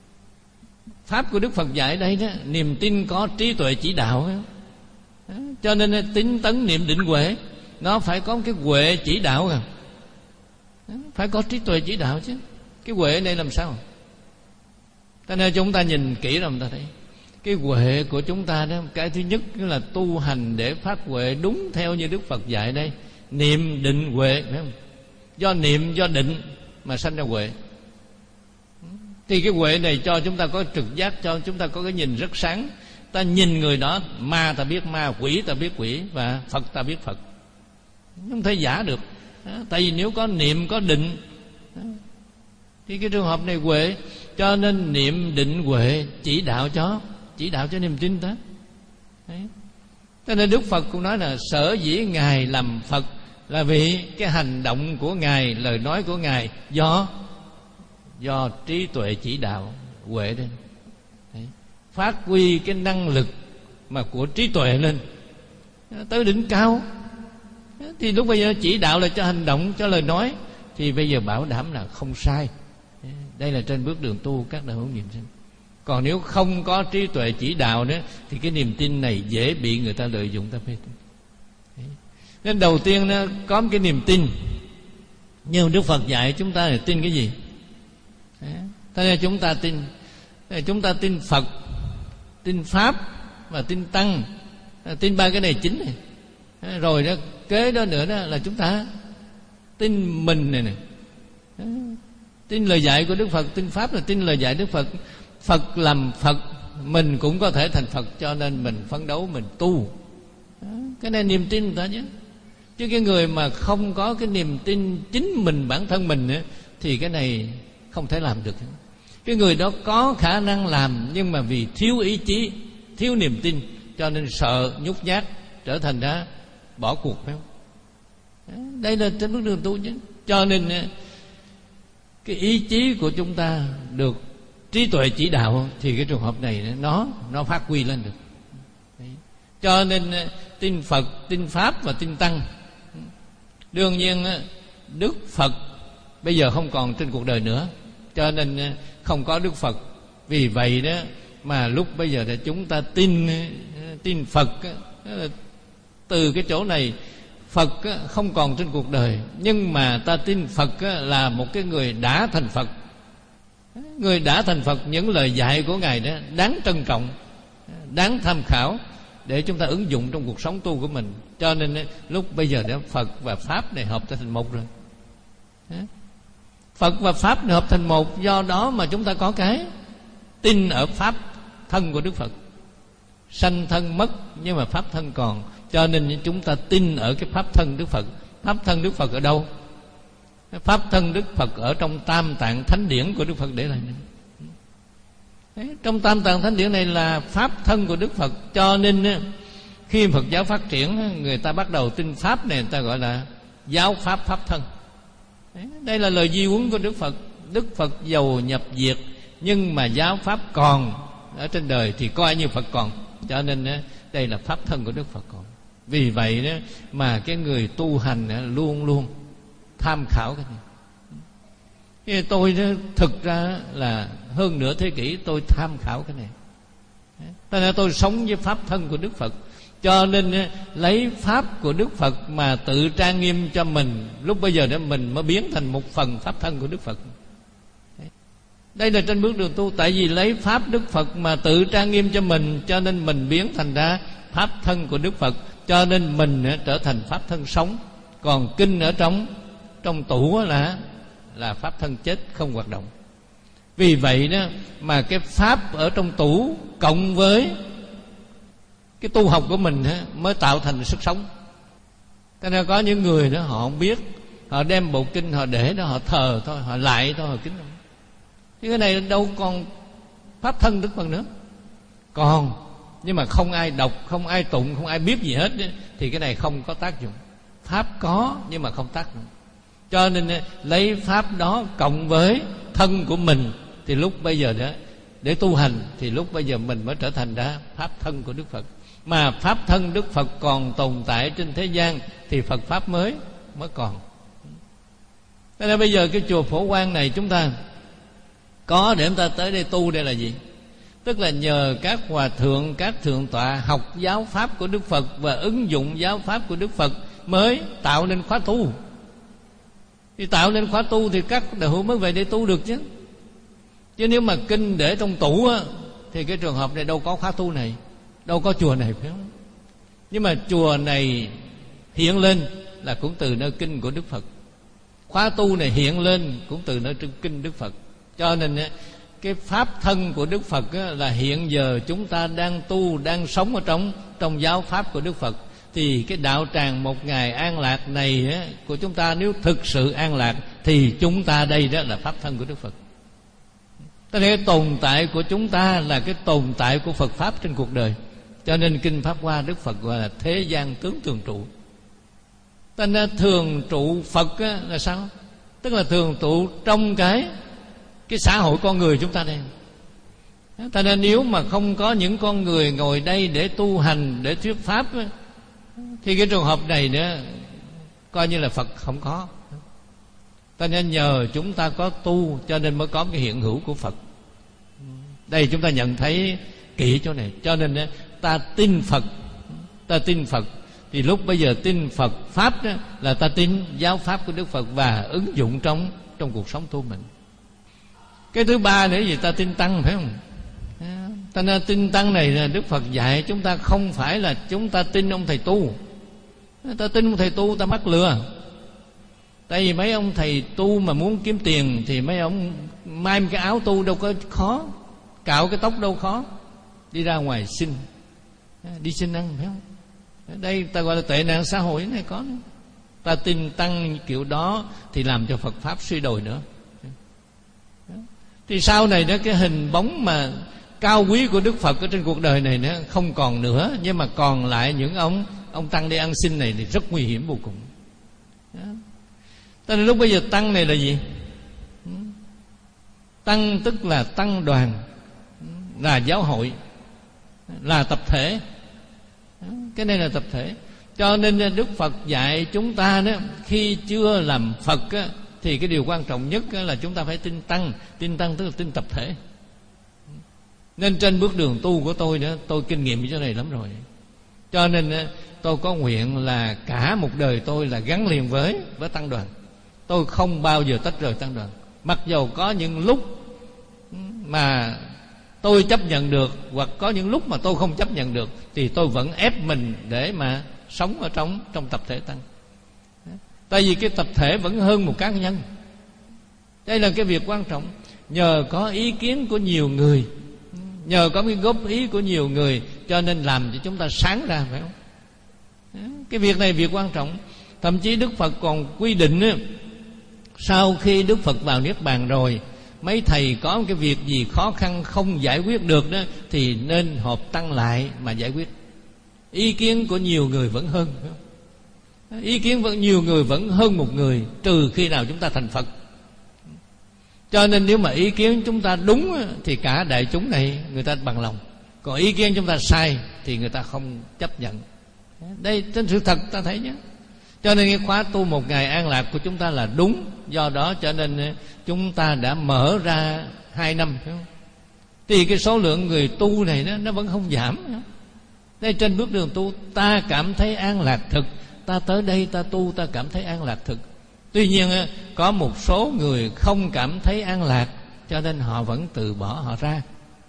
pháp của Đức Phật dạy đây đó, niềm tin có trí tuệ chỉ đạo đó. Cho nên tín tấn niệm định huệ nó phải có cái huệ chỉ đạo à. Phải có trí tuệ chỉ đạo chứ. Cái huệ này làm sao? Cho nên chúng ta nhìn kỹ rồi chúng ta thấy cái huệ của chúng ta đó, cái thứ nhất là tu hành để phát huệ đúng theo như Đức Phật dạy đây. Niệm định huệ, phải không? Do niệm, do định mà sanh ra huệ. Thì cái huệ này cho chúng ta có trực giác, cho chúng ta có cái nhìn rất sáng. Ta nhìn người đó, ma ta biết ma, quỷ ta biết quỷ, và Phật ta biết Phật. Không thể giả được. Tại vì nếu có niệm, có định thì cái trường hợp này huệ. Cho nên niệm định huệ chỉ đạo cho Chỉ đạo cho niềm tin ta. Đấy. Cho nên Đức Phật cũng nói là sở dĩ Ngài làm Phật là vì cái hành động của Ngài, lời nói của Ngài do do trí tuệ chỉ đạo huệ lên. Đấy. Phát huy cái năng lực mà của trí tuệ lên tới đỉnh cao. Thì lúc bây giờ chỉ đạo là cho hành động, cho lời nói, thì bây giờ bảo đảm là không sai. Đây là trên bước đường tu các đại hữu niệm sinh. Còn nếu không có trí tuệ chỉ đạo nữa thì cái niềm tin này dễ bị người ta lợi dụng, ta phê tin. Nên đầu tiên nó có một cái niềm tin. Nhưng Đức Phật dạy chúng ta là tin cái gì? Thế nên chúng ta tin Chúng ta tin Phật, tin Pháp và tin Tăng. Tin ba cái này chính này. Rồi đó, kế đó nữa đó là chúng ta tin mình này này. Tin lời dạy của Đức Phật. Tin Pháp là tin lời dạy Đức Phật. Phật làm Phật, mình cũng có thể thành Phật. Cho nên mình phấn đấu, mình tu. Cái này niềm tin người ta chứ. Chứ cái người mà không có cái niềm tin chính mình, bản thân mình ấy, thì cái này không thể làm được. Cái người đó có khả năng làm, nhưng mà vì thiếu ý chí, thiếu niềm tin, cho nên sợ nhút nhát, trở thành đã bỏ cuộc, phải không? Đây là trên bước đường tu chứ. Cho nên cái ý chí của chúng ta được trí tuệ chỉ đạo thì cái trường hợp này nó nó phát huy lên được. Đấy. Cho nên tin Phật, tin Pháp và tin Tăng. Đương nhiên Đức Phật bây giờ không còn trên cuộc đời nữa, cho nên không có Đức Phật. Vì vậy đó mà lúc bây giờ là chúng ta tin tin Phật. Từ cái chỗ này, Phật không còn trên cuộc đời, nhưng mà ta tin Phật là một cái người đã thành Phật. Người đã thành Phật, những lời dạy của Ngài đó đáng trân trọng, đáng tham khảo để chúng ta ứng dụng trong cuộc sống tu của mình. Cho nên lúc bây giờ đó Phật và Pháp này hợp thành một rồi. Phật và Pháp này hợp thành một, do đó mà chúng ta có cái tin ở Pháp thân của Đức Phật. Sanh thân mất nhưng mà Pháp thân còn, cho nên chúng ta tin ở cái Pháp thân Đức Phật. Pháp thân Đức Phật ở đâu? Pháp thân Đức Phật ở trong Tam Tạng Thánh Điển của Đức Phật để lại. Đấy, trong Tam Tạng Thánh Điển này là Pháp thân của Đức Phật. Cho nên khi Phật giáo phát triển, người ta bắt đầu tin Pháp này, người ta gọi là giáo Pháp Pháp thân. Đấy, đây là lời di huấn của Đức Phật. Đức Phật dầu nhập diệt, nhưng mà giáo Pháp còn ở trên đời thì coi như Phật còn. Cho nên đây là Pháp thân của Đức Phật còn. Vì vậy đó mà cái người tu hành luôn luôn tham khảo cái này. Cái tôi đó, thực ra là hơn nửa thế kỷ tôi tham khảo cái này. Thế nên tôi sống với Pháp thân của Đức Phật. Cho nên lấy Pháp của Đức Phật mà tự trang nghiêm cho mình. Lúc bây giờ đó mình mới biến thành một phần Pháp thân của Đức Phật. Đây là trên bước đường tu. Tại vì lấy Pháp Đức Phật mà tự trang nghiêm cho mình, cho nên mình biến thành ra Pháp thân của Đức Phật. Cho nên mình trở thành Pháp thân sống. Còn kinh ở trong Trong tủ là Là Pháp thân chết không hoạt động. Vì vậy đó mà cái Pháp ở trong tủ cộng với cái tu học của mình mới tạo thành sức sống. Cho nên có những người đó họ không biết, họ đem bộ kinh họ để đó, họ thờ thôi, họ lại thôi, họ kính. Chứ cái này đâu còn Pháp thân Đức Phật nữa. Còn, nhưng mà không ai đọc, không ai tụng, không ai biết gì hết, thì cái này không có tác dụng. Pháp có nhưng mà không tác dụng. Cho nên lấy Pháp đó cộng với thân của mình, thì lúc bây giờ đó để tu hành, thì lúc bây giờ mình mới trở thành ra Pháp thân của Đức Phật. Mà Pháp thân Đức Phật còn tồn tại trên thế gian, thì Phật Pháp mới mới còn. Thế nên bây giờ cái chùa Phổ Quang này chúng ta có để chúng ta tới đây tu, đây là gì? Tức là nhờ các hòa thượng, các thượng tọa học giáo Pháp của Đức Phật và ứng dụng giáo Pháp của Đức Phật mới tạo nên khóa tu. Thì tạo nên khóa tu thì các đạo hữu mới về để tu được chứ. Chứ nếu mà kinh để trong tủ á, thì cái trường hợp này đâu có khóa tu này, đâu có chùa này, phải không? Nhưng mà chùa này hiện lên là cũng từ nơi kinh của Đức Phật. Khóa tu này hiện lên cũng từ nơi kinh Đức Phật. Cho nên cái Pháp thân của Đức Phật là hiện giờ chúng ta đang tu, đang sống ở trong trong giáo Pháp của Đức Phật. Thì cái đạo tràng một ngày an lạc này á, của chúng ta nếu thực sự an lạc, thì chúng ta đây đó là Pháp thân của Đức Phật. Thế nên cái tồn tại của chúng ta là cái tồn tại của Phật Pháp trên cuộc đời. Cho nên Kinh Pháp Hoa Đức Phật gọi là thế gian tướng thường trụ. Thế nên thường trụ Phật á, là sao? Tức là thường trụ trong cái Cái xã hội con người chúng ta đây. Thế nên nếu mà không có những con người ngồi đây để tu hành, để thuyết Pháp á, thì cái trường hợp này nữa coi như là Phật không có. Cho nên nhờ chúng ta có tu, cho nên mới có cái hiện hữu của Phật. Đây chúng ta nhận thấy kỹ chỗ này. Cho nên ta tin Phật, ta tin Phật, thì lúc bây giờ tin Phật Pháp đó, là ta tin giáo Pháp của Đức Phật và ứng dụng trong trong cuộc sống tu mình. Cái thứ ba nữa gì? Ta tin Tăng, phải không? Ta nên tin Tăng này là Đức Phật dạy chúng ta, không phải là chúng ta tin ông thầy tu. Ta tin ông thầy tu ta mắc lừa. Tại vì mấy ông thầy tu mà muốn kiếm tiền thì mấy ông may cái áo tu đâu có khó, cạo cái tóc đâu khó, đi ra ngoài xin, đi xin ăn, phải không? Đây ta gọi là tệ nạn xã hội này có. Ta tin Tăng kiểu đó thì làm cho Phật Pháp suy đồi nữa. Thì sau này đó cái hình bóng mà cao quý của Đức Phật ở trên cuộc đời này nữa không còn nữa, nhưng mà còn lại những ông ông tăng đi ăn xin này thì rất nguy hiểm vô cùng. Cho nên lúc bây giờ tăng này là gì? Tăng tức là tăng đoàn, là giáo hội, là tập thể. Cái này là tập thể. Cho nên Đức Phật dạy chúng ta đó, khi chưa làm Phật á, thì cái điều quan trọng nhất là chúng ta phải tin tăng. Tin tăng tức là tin tập thể. Nên trên bước đường tu của tôi nữa, tôi kinh nghiệm cái chỗ này lắm rồi. Cho nên tôi có nguyện là cả một đời tôi là gắn liền với với tăng đoàn. Tôi không bao giờ tách rời tăng đoàn. Mặc dầu có những lúc mà tôi chấp nhận được, hoặc có những lúc mà tôi không chấp nhận được, thì tôi vẫn ép mình để mà sống ở trong trong tập thể tăng. Tại vì cái tập thể vẫn hơn một cá nhân. Đây là cái việc quan trọng. Nhờ có ý kiến của nhiều người, nhờ có cái góp ý của nhiều người, cho nên làm cho chúng ta sáng ra, phải không? Cái việc này việc quan trọng. Thậm chí Đức Phật còn quy định, sau khi Đức Phật vào Niết Bàn rồi, mấy thầy có cái việc gì khó khăn không giải quyết được đó, thì nên họp tăng lại mà giải quyết. Ý kiến của nhiều người vẫn hơn, ý kiến vẫn nhiều người vẫn hơn một người, trừ khi nào chúng ta thành Phật. Cho nên nếu mà ý kiến chúng ta đúng thì cả đại chúng này người ta bằng lòng, còn ý kiến chúng ta sai thì người ta không chấp nhận. Đây trên sự thật ta thấy nhé. Cho nên cái khóa tu một ngày an lạc của chúng ta là đúng. Do đó cho nên chúng ta đã mở ra hai năm, phải không? Thì cái số lượng người tu này nó, nó vẫn không giảm. Đây trên bước đường tu ta cảm thấy an lạc thực. Ta tới đây ta tu ta cảm thấy an lạc thực. Tuy nhiên có một số người không cảm thấy an lạc, cho nên họ vẫn từ bỏ họ ra.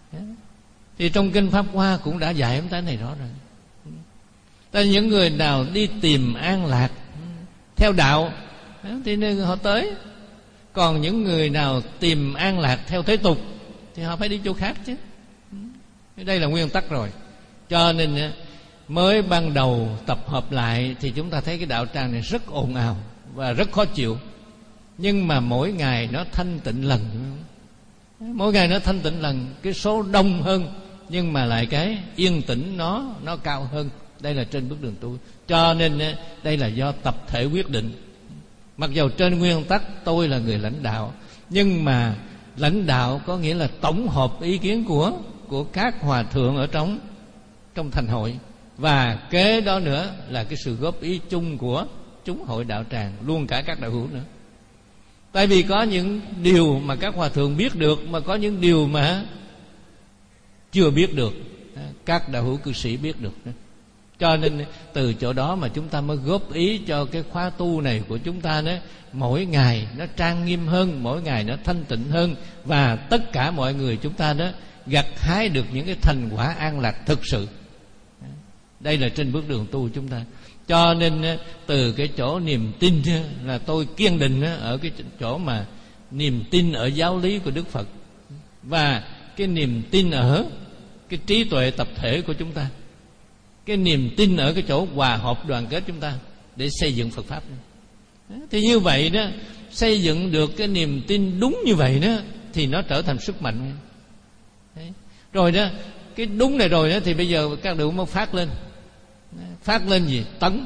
Thì trong Kinh Pháp Hoa cũng đã dạy chúng ta này rõ rồi. Tại những người nào đi tìm an lạc theo đạo thì nên họ tới. Còn những người nào tìm an lạc theo thế tục thì họ phải đi chỗ khác chứ. Đây là nguyên tắc rồi. Cho nên mới ban đầu tập hợp lại thì chúng ta thấy cái đạo tràng này rất ồn ào và rất khó chịu. Nhưng mà mỗi ngày nó thanh tịnh lần, mỗi ngày nó thanh tịnh lần, cái số đông hơn, nhưng mà lại cái yên tĩnh nó nó cao hơn. Đây là trên bước đường tu. Cho nên đây là do tập thể quyết định. Mặc dầu trên nguyên tắc tôi là người lãnh đạo, nhưng mà lãnh đạo có nghĩa là tổng hợp ý kiến của của các hòa thượng ở trong trong thành hội, và kế đó nữa là cái sự góp ý chung của chúng hội đạo tràng, luôn cả các đạo hữu nữa. Tại vì có những điều mà các hòa thượng biết được, mà có những điều mà chưa biết được, các đạo hữu cư sĩ biết được. Cho nên từ chỗ đó mà chúng ta mới góp ý cho cái khóa tu này của chúng ta đó, mỗi ngày nó trang nghiêm hơn, mỗi ngày nó thanh tịnh hơn, và tất cả mọi người chúng ta đó gặt hái được những cái thành quả an lạc thực sự. Đây là trên bước đường tu chúng ta. Cho nên từ cái chỗ niềm tin là tôi kiên định ở cái chỗ mà niềm tin ở giáo lý của Đức Phật, và cái niềm tin ở cái trí tuệ tập thể của chúng ta, cái niềm tin ở cái chỗ hòa hợp đoàn kết chúng ta để xây dựng Phật Pháp. Thì như vậy đó, xây dựng được cái niềm tin đúng như vậy đó, thì nó trở thành sức mạnh. Đấy. Rồi đó, cái đúng này rồi đó, thì bây giờ các đạo mới phát lên. Phát lên gì? Tấn.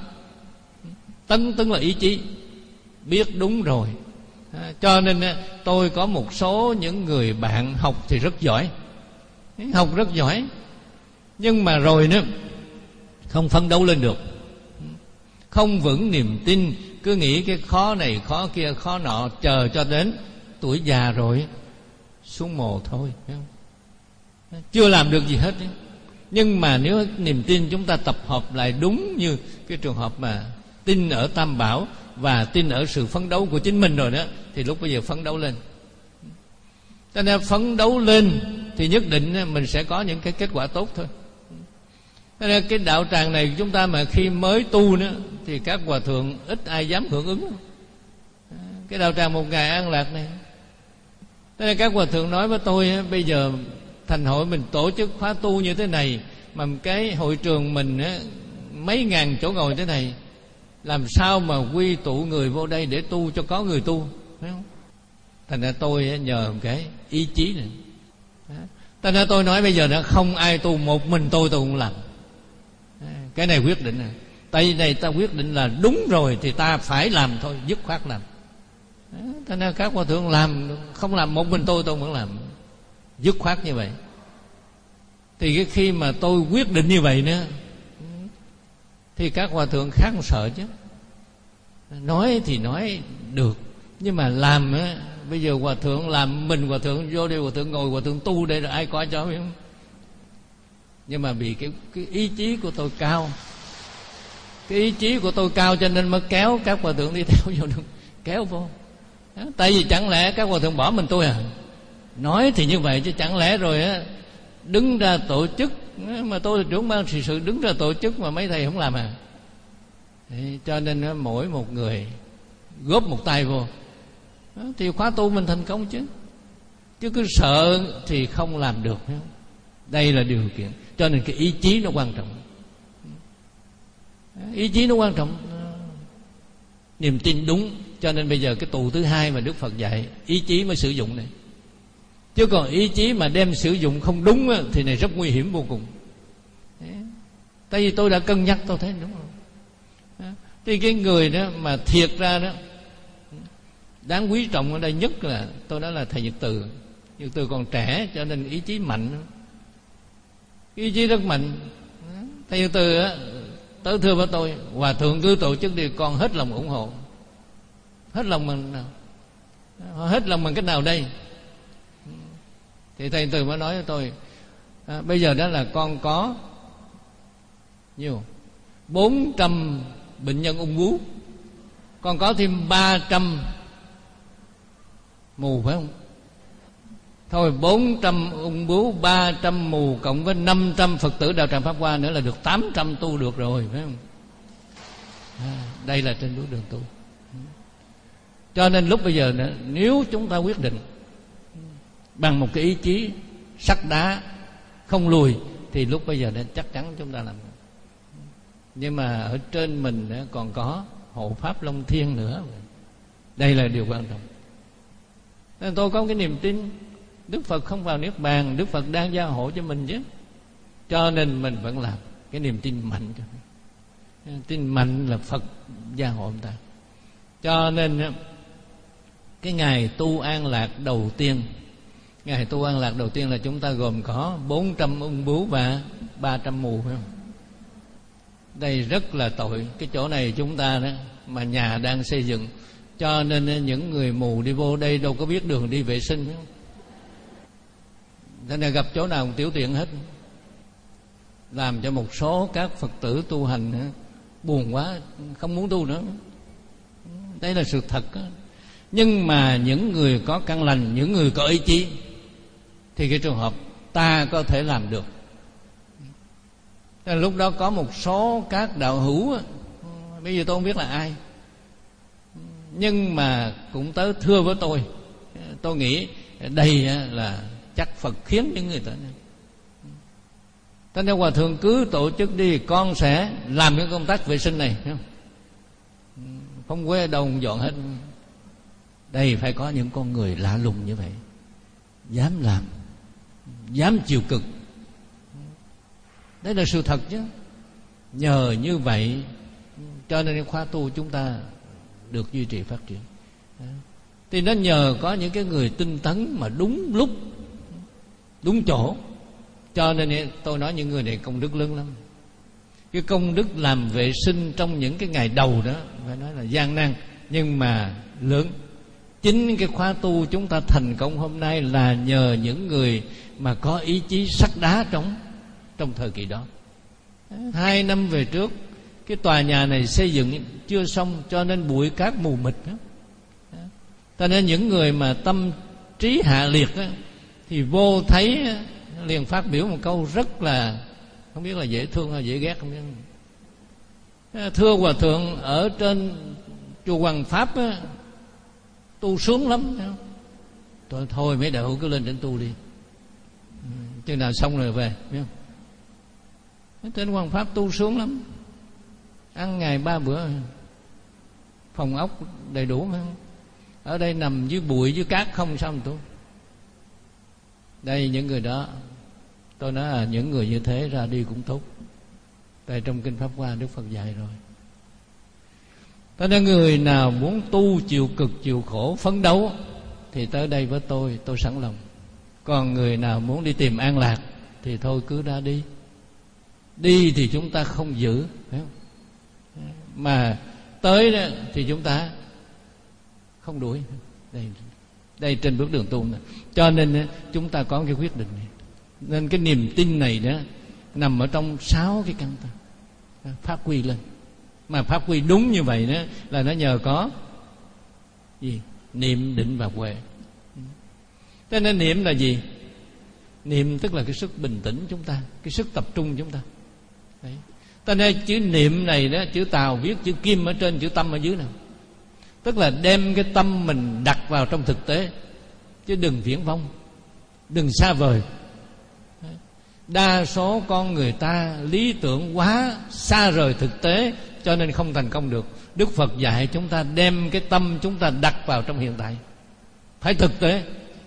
Tấn tức là ý chí, biết đúng rồi. Cho nên tôi có một số những người bạn học thì rất giỏi, học rất giỏi, nhưng mà rồi nữa không phấn đấu lên được, không vững niềm tin, cứ nghĩ cái khó này khó kia khó nọ, chờ cho đến tuổi già rồi xuống mồ thôi, chưa làm được gì hết. Nhưng mà nếu niềm tin chúng ta tập hợp lại đúng như cái trường hợp mà tin ở Tam Bảo và tin ở sự phấn đấu của chính mình rồi đó, thì lúc bây giờ phấn đấu lên. Cho nên phấn đấu lên thì nhất định mình sẽ có những cái kết quả tốt thôi. Cho nên cái đạo tràng này chúng ta mà khi mới tu nữa thì các hòa thượng ít ai dám hưởng ứng cái đạo tràng một ngày an lạc này. Cho nên các hòa thượng nói với tôi, bây giờ thành hội mình tổ chức khóa tu như thế này, mà cái hội trường mình mấy ngàn chỗ ngồi thế này, làm sao mà quy tụ người vô đây để tu cho có người tu, phải không? Thành ra tôi nhờ một cái ý chí này, Ta nói tôi nói bây giờ nó không ai tu, một mình tôi tôi cũng làm. Cái này quyết định rồi. Tại vì này ta quyết định là đúng rồi thì ta phải làm thôi, dứt khoát làm. Ta nói các hòa thượng làm, không làm một mình tôi tôi vẫn làm, dứt khoát như vậy. Thì cái khi mà tôi quyết định như vậy nữa thì các hòa thượng khác không sợ chứ. Nói thì nói được, nhưng mà làm á, bây giờ hòa thượng làm, mình hòa thượng vô đây, hòa thượng ngồi, hòa thượng tu đây, rồi ai coi cho biết không? Nhưng mà vì cái, cái ý chí của tôi cao, cái ý chí của tôi cao cho nên mới kéo các hòa thượng đi theo vô được, kéo vô. Đó, tại vì chẳng lẽ các hòa thượng bỏ mình tôi à? Nói thì như vậy chứ chẳng lẽ rồi á đứng ra tổ chức, mà tôi là trưởng ban trị sự, đứng ra tổ chức mà mấy thầy không làm à? Thì cho nên á, mỗi một người góp một tay vô đó, thì khóa tu mình thành công chứ. Chứ cứ sợ thì không làm được. Đây là điều kiện. Cho nên cái ý chí nó quan trọng. Ý chí nó quan trọng, niềm tin đúng. Cho nên bây giờ cái tù thứ hai mà Đức Phật dạy, ý chí mới sử dụng này. Chứ còn ý chí mà đem sử dụng không đúng á, thì này rất nguy hiểm vô cùng. Tại vì tôi đã cân nhắc, tôi thấy đúng không? Thì cái người đó mà thiệt ra đó đáng quý trọng ở đây nhất là, tôi nói là thầy Nhật Từ. Nhật Từ còn trẻ cho nên ý chí mạnh, ý chí rất mạnh. Thầy Nhật Từ á tới thưa với tôi, hòa thượng cứ tổ chức đi, con hết lòng ủng hộ. Hết lòng mình nào? Hết lòng bằng cách nào đây? Thì thầy Từ mới nói với tôi, à, bây giờ đó là con có nhiều bốn trăm bệnh nhân ung bướu, con có thêm ba trăm mù, phải không? Thôi bốn trăm ung bướu, ba trăm mù cộng với năm trăm Phật tử Đạo Tràng Pháp Hoa nữa là được tám trăm tu được rồi, phải không? À, đây là trên bước đường tu. Cho nên lúc bây giờ nữa, nếu chúng ta quyết định bằng một cái ý chí sắt đá không lùi, thì lúc bây giờ nên chắc chắn chúng ta làm được. Nhưng mà ở trên mình còn có hộ pháp Long Thiên nữa. Đây là điều quan trọng. Nên tôi có cái niềm tin Đức Phật không vào Niết Bàn, Đức Phật đang gia hộ cho mình chứ. Cho nên mình vẫn làm. Cái niềm tin mạnh. Tin mạnh là Phật gia hộ ông ta. Cho nên cái ngày tu an lạc đầu tiên, ngày tu an lạc đầu tiên là chúng ta gồm có bốn trăm ung bướu và ba trăm mù, phải không? Đây rất là tội. Cái chỗ này chúng ta đó mà nhà đang xây dựng, cho nên những người mù đi vô đây đâu có biết đường đi vệ sinh, phải không? Thế nên gặp chỗ nào cũng tiểu tiện hết, làm cho một số các Phật tử tu hành buồn quá, không muốn tu nữa. Đây là sự thật đó. Nhưng mà những người có căn lành, những người có ý chí, thì cái trường hợp ta có thể làm được. Lúc đó có một số các đạo hữu, bây giờ tôi không biết là ai, nhưng mà cũng tới thưa với tôi. Tôi nghĩ đây là chắc Phật khiến những người tới đây. Thế nên hòa thượng cứ tổ chức đi, con sẽ làm cái công tác vệ sinh này, không quê đâu dọn hết. Đây phải có những con người lạ lùng như vậy, dám làm, dám chịu cực. Đấy là sự thật chứ. Nhờ như vậy cho nên khóa tu chúng ta được duy trì phát triển. Thì nó nhờ có những cái người tinh tấn mà đúng lúc, đúng chỗ. Cho nên tôi nói những người này công đức lớn lắm. Cái công đức làm vệ sinh trong những cái ngày đầu đó phải nói là gian nan, nhưng mà lớn. Chính cái khóa tu chúng ta thành công hôm nay là nhờ những người mà có ý chí sắt đá trong trong thời kỳ đó. Hai năm về trước, cái tòa nhà này xây dựng chưa xong, cho nên bụi cát mù mịt đó. Cho nên những người mà tâm trí hạ liệt đó, thì vô thấy liền phát biểu một câu rất là không biết là dễ thương hay dễ ghét không biết. Thưa hòa thượng, ở trên chùa Hoàng Pháp á, tu sướng lắm. Tôi thôi mấy đạo hữu cứ lên trên tu đi, chừng nào xong rồi về, biết không? Trên Hoàng Pháp tu sướng lắm, ăn ngày ba bữa, phòng ốc đầy đủ, phải không? Ở đây nằm dưới bụi dưới cát không sao mà tu. Đây những người đó Tôi nói là những người như thế ra đi cũng tốt, tại trong Kinh Pháp Hoa Đức Phật dạy rồi. Thế nên người nào muốn tu chịu cực chịu khổ phấn đấu thì tới đây với tôi, tôi sẵn lòng. Còn người nào muốn đi tìm an lạc thì thôi cứ ra đi. Đi thì chúng ta không giữ, phải không? Mà tới đó thì chúng ta không đuổi. Đây, đây trên bước đường tu này. Cho nên chúng ta có cái quyết định này. Nên cái niềm tin này đó nằm ở trong sáu cái căn tánh phát huy lên. Mà phát huy đúng như vậy đó là nó nhờ có gì? Niệm, định và huệ. Thế nên niệm là gì? Niệm tức là cái sức bình tĩnh chúng ta, cái sức tập trung chúng ta. Đấy. Cho nên chữ niệm này đó, chữ Tàu viết chữ kim ở trên, chữ tâm ở dưới nào. Tức là đem cái tâm mình đặt vào trong thực tế, chứ đừng viển vông, đừng xa vời. Đấy. Đa số con người ta lý tưởng quá, xa rời thực tế, cho nên không thành công được. Đức Phật dạy chúng ta đem cái tâm chúng ta đặt vào trong hiện tại, phải thực tế,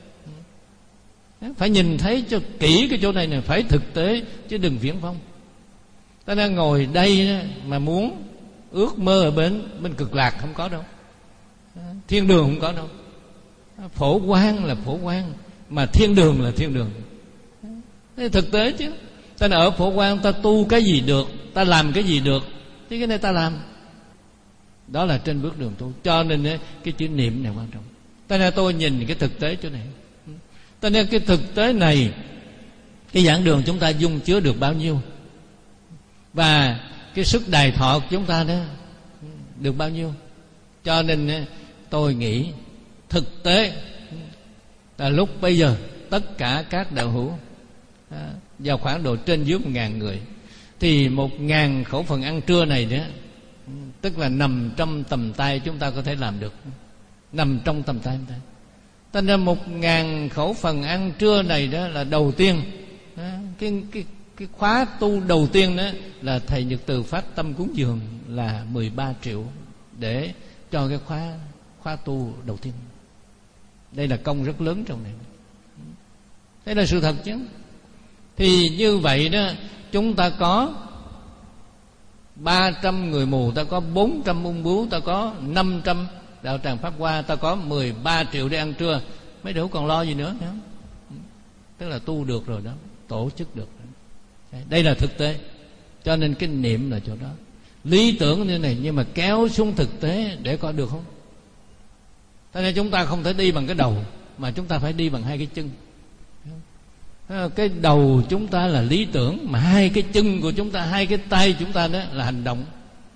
phải nhìn thấy cho kỹ cái chỗ này này, phải thực tế chứ đừng viển vông. Ta đang ngồi đây mà muốn ước mơ ở bên bên cực lạc không có đâu, thiên đường không có đâu. Phổ quang là phổ quang, mà thiên đường là thiên đường. Thế thực tế chứ. Ta ở phổ quang ta tu cái gì được, ta làm cái gì được, chứ cái này ta làm. Đó là trên bước đường tu. Cho nên cái chữ niệm này quan trọng. Ta nên tôi nhìn cái thực tế chỗ này. Ta nên cái thực tế này, cái giảng đường chúng ta dung chứa được bao nhiêu, và cái sức đài thọ của chúng ta đó được bao nhiêu. Cho nên tôi nghĩ thực tế là lúc bây giờ tất cả các đạo hữu vào khoảng độ trên dưới một ngàn người, thì một ngàn khẩu phần ăn trưa này đó, tức là nằm trong tầm tay chúng ta có thể làm được, nằm trong tầm tay chúng ta. Cho nên một ngàn khẩu phần ăn trưa này đó là đầu tiên, đó, cái cái cái khóa tu đầu tiên đó là thầy Nhật Từ phát tâm cúng dường là mười ba triệu để cho cái khóa khóa tu đầu tiên. Đây là công rất lớn trong này. Đây là sự thật chứ. Thì như vậy đó, chúng ta có ba trăm người mù, ta có bốn trăm ung bướu, ta có năm trăm đạo tràng Pháp Hoa, ta có mười ba triệu để ăn trưa. Mấy đứa còn lo gì nữa nữa. Tức là tu được rồi đó, tổ chức được rồi. Đây là thực tế. Cho nên cái niệm là chỗ đó. Lý tưởng như này nhưng mà kéo xuống thực tế để coi được không. Cho nên chúng ta không thể đi bằng cái đầu, mà chúng ta phải đi bằng hai cái chân. Cái đầu chúng ta là lý tưởng, mà hai cái chân của chúng ta, hai cái tay chúng ta đó là hành động.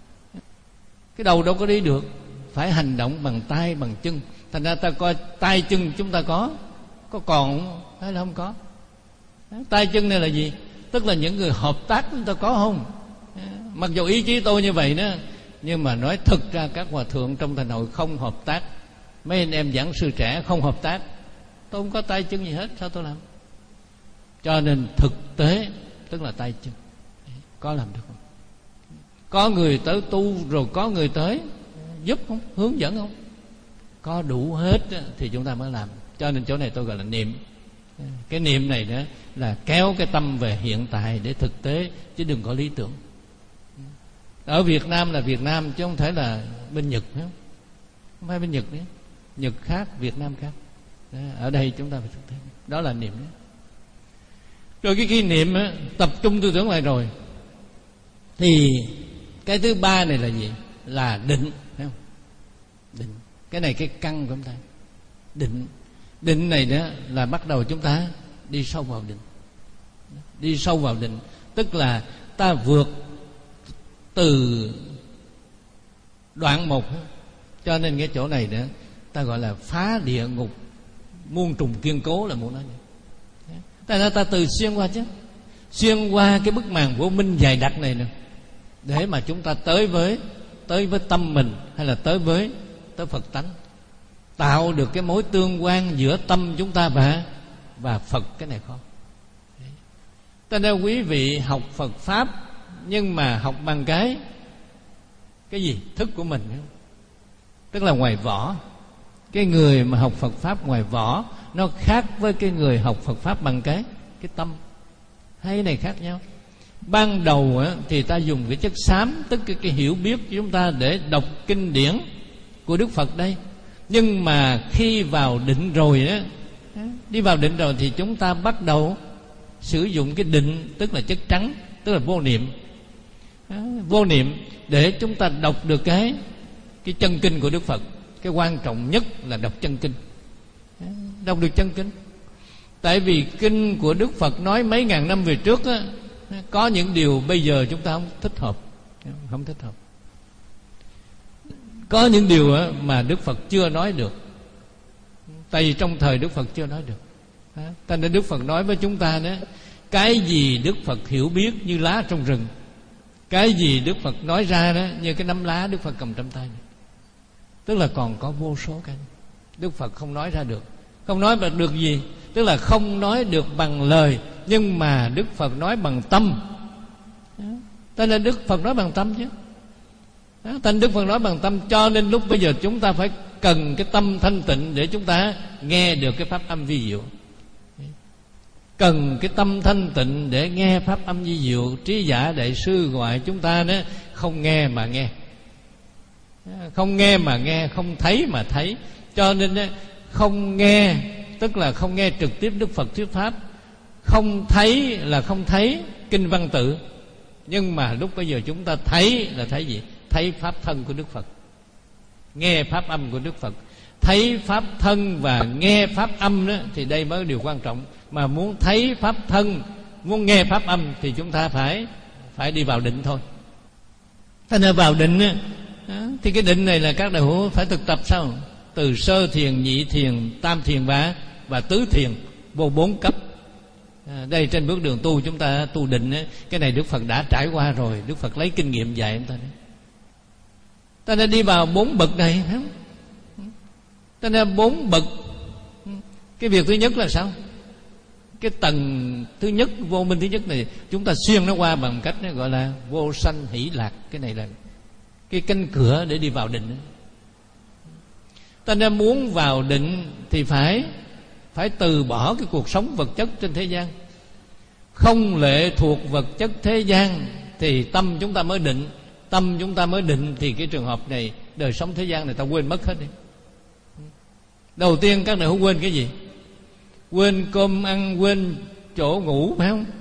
Cái đầu đâu có đi được, phải hành động bằng tay, bằng chân. Thành ra ta coi tay chân chúng ta có Có còn không? Hay là không có? Tay chân này là gì? Tức là những người hợp tác chúng ta có không? Mặc dù ý chí tôi như vậy đó, nhưng mà nói thực ra các hòa thượng trong thành hội không hợp tác. Mấy anh em giảng sư trẻ không hợp tác. Tôi không có tay chân gì hết, sao tôi làm? Cho nên thực tế tức là tay chân. Có làm được không? Có người tới tu rồi có người tới giúp không? Hướng dẫn không? Có đủ hết thì chúng ta mới làm. Cho nên chỗ này tôi gọi là niệm. Cái niệm này đó là kéo cái tâm về hiện tại để thực tế, chứ đừng có lý tưởng. Ở Việt Nam là Việt Nam, chứ không thể là bên Nhật nữa. Không phải bên Nhật nữa. Nhật khác, Việt Nam khác. Đó, ở đây chúng ta phải thực tế. Đó là niệm đó. Rồi cái khi niệm đó, tập trung tư tưởng lại rồi, thì cái thứ ba này là gì? Là định, thấy không? Định. Cái này cái căn của chúng ta. Định. Định này đó là bắt đầu chúng ta đi sâu vào định. Đi sâu vào định, tức là ta vượt từ đoạn một. Cho nên cái chỗ này đó ta gọi là phá địa ngục muôn trùng kiên cố, là muốn nói vậy. Ta, ta từ xuyên qua chứ, xuyên qua cái bức màn vô minh dày đặc này nè, để mà chúng ta tới với tới với tâm mình, hay là tới với tới Phật tánh, tạo được cái mối tương quan giữa tâm chúng ta và và Phật. Cái này khó. Cho nên quý vị học Phật pháp, nhưng mà học bằng cái cái gì? Thức của mình, tức là ngoài vỏ. Cái người mà học Phật pháp ngoài vỏ nó khác với cái người học Phật pháp bằng cái cái tâm. Hai này khác nhau. Ban đầu á, thì ta dùng cái chất xám, tức cái, cái hiểu biết của chúng ta để đọc kinh điển của Đức Phật đây. Nhưng mà khi vào định rồi á, đi vào định rồi thì chúng ta bắt đầu sử dụng cái định, tức là chất trắng, tức là vô niệm. Vô niệm để chúng ta đọc được cái cái chân kinh của Đức Phật. Cái quan trọng nhất là đọc chân kinh, đọc được chân kinh. Tại vì kinh của Đức Phật nói mấy ngàn năm về trước á, có những điều bây giờ chúng ta không thích hợp, không thích hợp. Có những điều á, mà Đức Phật chưa nói được, tại vì trong thời Đức Phật chưa nói được. Cho nên Đức Phật nói với chúng ta đó, cái gì Đức Phật hiểu biết như lá trong rừng, cái gì Đức Phật nói ra đó như cái nắm lá Đức Phật cầm trong tay này. Tức là còn có vô số cái Đức Phật không nói ra được. Không nói được gì? Tức là không nói được bằng lời, nhưng mà Đức Phật nói bằng tâm. Cho nên Đức Phật nói bằng tâm chứ. Cho nên Đức Phật nói bằng tâm, cho nên lúc bây giờ chúng ta phải cần cái tâm thanh tịnh để chúng ta nghe được cái pháp âm vi diệu. Cần cái tâm thanh tịnh để nghe pháp âm vi diệu. Trí giả đại sư gọi chúng ta đó, không nghe mà nghe, không nghe mà nghe, không thấy mà thấy. Cho nên không nghe tức là không nghe trực tiếp Đức Phật thuyết pháp, không thấy là không thấy kinh văn tự. Nhưng mà lúc bây giờ chúng ta thấy là thấy gì? Thấy pháp thân của Đức Phật, nghe pháp âm của Đức Phật. Thấy pháp thân và nghe pháp âm đó, thì đây mới là điều quan trọng. Mà muốn thấy pháp thân, muốn nghe pháp âm thì chúng ta phải phải đi vào định thôi. Thế nên vào định đó, thì cái định này là các đại hữu phải thực tập sao? Từ sơ thiền, nhị thiền, tam thiền và và tứ thiền, vô bốn cấp. À, đây trên bước đường tu chúng ta tu định ấy, cái này Đức Phật đã trải qua rồi. Đức Phật lấy kinh nghiệm dạy chúng ta đấy. Ta nên đi vào bốn bậc này, phải không? Ta nên bốn bậc. Cái việc thứ nhất là sao? Cái tầng thứ nhất, vô minh thứ nhất này, chúng ta xuyên nó qua bằng cách nó gọi là vô sanh hỷ lạc. Cái này là cái cánh cửa để đi vào định. Ta nên muốn vào định thì phải phải từ bỏ cái cuộc sống vật chất trên thế gian, không lệ thuộc vật chất thế gian, thì tâm chúng ta mới định. Tâm chúng ta mới định thì cái trường hợp này, đời sống thế gian này ta quên mất hết đi. Đầu tiên các đại hữu quên cái gì? Quên cơm ăn, quên chỗ ngủ, phải không?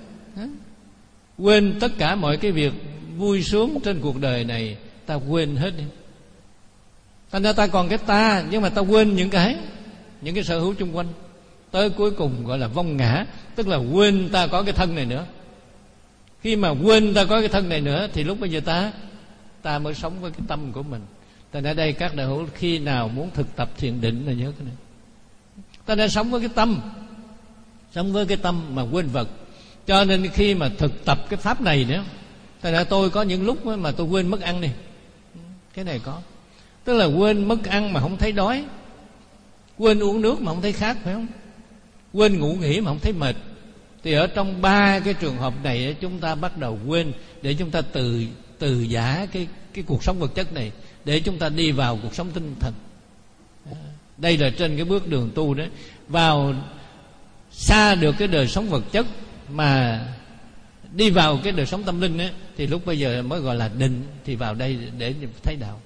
Quên tất cả mọi cái việc vui sướng trên cuộc đời này, ta quên hết đi. Thành ra ta còn cái ta, nhưng mà ta quên những cái những cái sở hữu chung quanh. Tới cuối cùng gọi là vong ngã, tức là quên ta có cái thân này nữa. Khi mà quên ta có cái thân này nữa thì lúc bây giờ ta ta mới sống với cái tâm của mình. Thành ra đây các đại hữu khi nào muốn thực tập thiền định là nhớ cái này. Ta đã sống với cái tâm, sống với cái tâm mà quên vật. Cho nên khi mà thực tập cái pháp này nữa, thành ra tôi có những lúc mà tôi quên mất ăn đi. Cái này có. Tức là quên mất ăn mà không thấy đói, quên uống nước mà không thấy khát, phải không? Quên ngủ nghỉ mà không thấy mệt. Thì ở trong ba cái trường hợp này chúng ta bắt đầu quên, để chúng ta từ từ giả cái cái cuộc sống vật chất này, để chúng ta đi vào cuộc sống tinh thần. Đây là trên cái bước đường tu đó. Vào xa được cái đời sống vật chất mà đi vào cái đời sống tâm linh ấy, thì lúc bây giờ mới gọi là định. Thì vào đây để thấy đạo.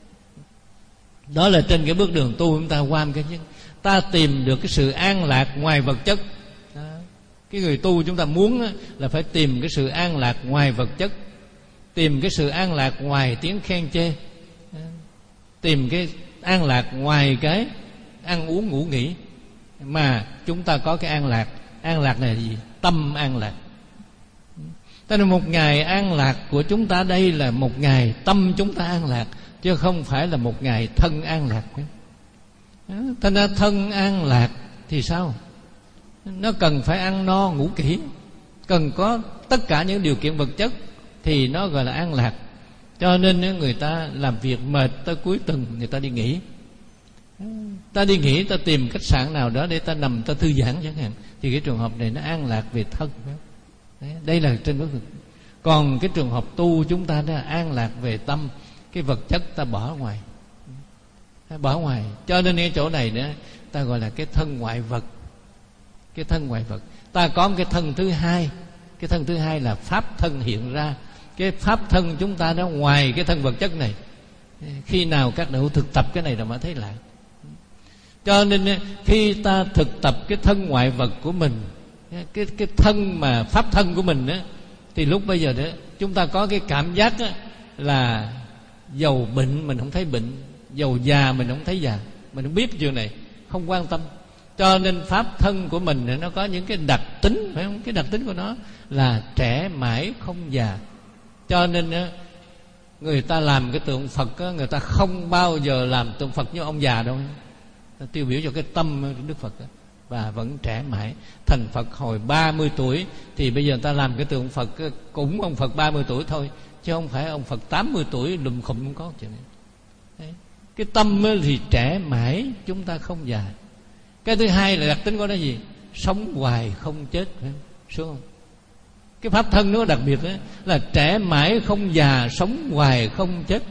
Đó là trên cái bước đường tu chúng ta qua cái chứ. Ta tìm được cái sự an lạc ngoài vật chất. Đó. Cái người tu chúng ta muốn là phải tìm cái sự an lạc ngoài vật chất, tìm cái sự an lạc ngoài tiếng khen chê, đó. Tìm cái an lạc ngoài cái ăn uống ngủ nghỉ. Mà chúng ta có cái an lạc. An lạc này là gì? Tâm an lạc. Cho nên một ngày an lạc của chúng ta đây là một ngày tâm chúng ta an lạc, chứ không phải là một ngày thân an lạc. Thành ra thân an lạc thì sao? Nó cần phải ăn no ngủ kỹ, cần có tất cả những điều kiện vật chất thì nó gọi là an lạc. Cho nên người ta làm việc mệt, tới cuối tuần người ta đi nghỉ. Ta đi nghỉ, ta tìm khách sạn nào đó để ta nằm, ta thư giãn chẳng hạn. Thì cái trường hợp này nó an lạc về thân. Đây là trên bước đường. Còn cái trường hợp tu chúng ta đã an lạc về tâm. Cái vật chất ta bỏ ngoài, bỏ ngoài. Cho nên cái chỗ này nữa ta gọi là cái thân ngoại vật. Cái thân ngoại vật. Ta có cái thân thứ hai. Cái thân thứ hai là pháp thân hiện ra. Cái pháp thân chúng ta nó ngoài cái thân vật chất này. Khi nào các đạo hữu thực tập cái này là mới thấy lạ. Cho nên khi ta thực tập cái thân ngoại vật của mình, cái cái thân mà pháp thân của mình đó, thì lúc bây giờ đó chúng ta có cái cảm giác đó, là dầu bệnh mình không thấy bệnh, dầu già mình không thấy già, mình không biết chuyện này, không quan tâm. Cho nên pháp thân của mình nó có những cái đặc tính, phải không? Cái đặc tính của nó là trẻ mãi không già. Cho nên người ta làm cái tượng Phật, người ta không bao giờ làm tượng Phật như ông già đâu. Tiêu biểu cho cái tâm Đức Phật đó. Và vẫn trẻ mãi. Thành Phật hồi ba mươi tuổi, thì bây giờ người ta làm cái tượng Phật cũng ông Phật ba mươi tuổi thôi, chứ không phải ông Phật tám mươi tuổi lùm khùm không có chuyện này. Đấy. Cái tâm thì trẻ mãi, chúng ta không già. Cái thứ hai là đặc tính của nó gì? Sống hoài không chết, phải không? Sướng không? Cái pháp thân nó đặc biệt đó, là trẻ mãi không già, sống hoài không chết.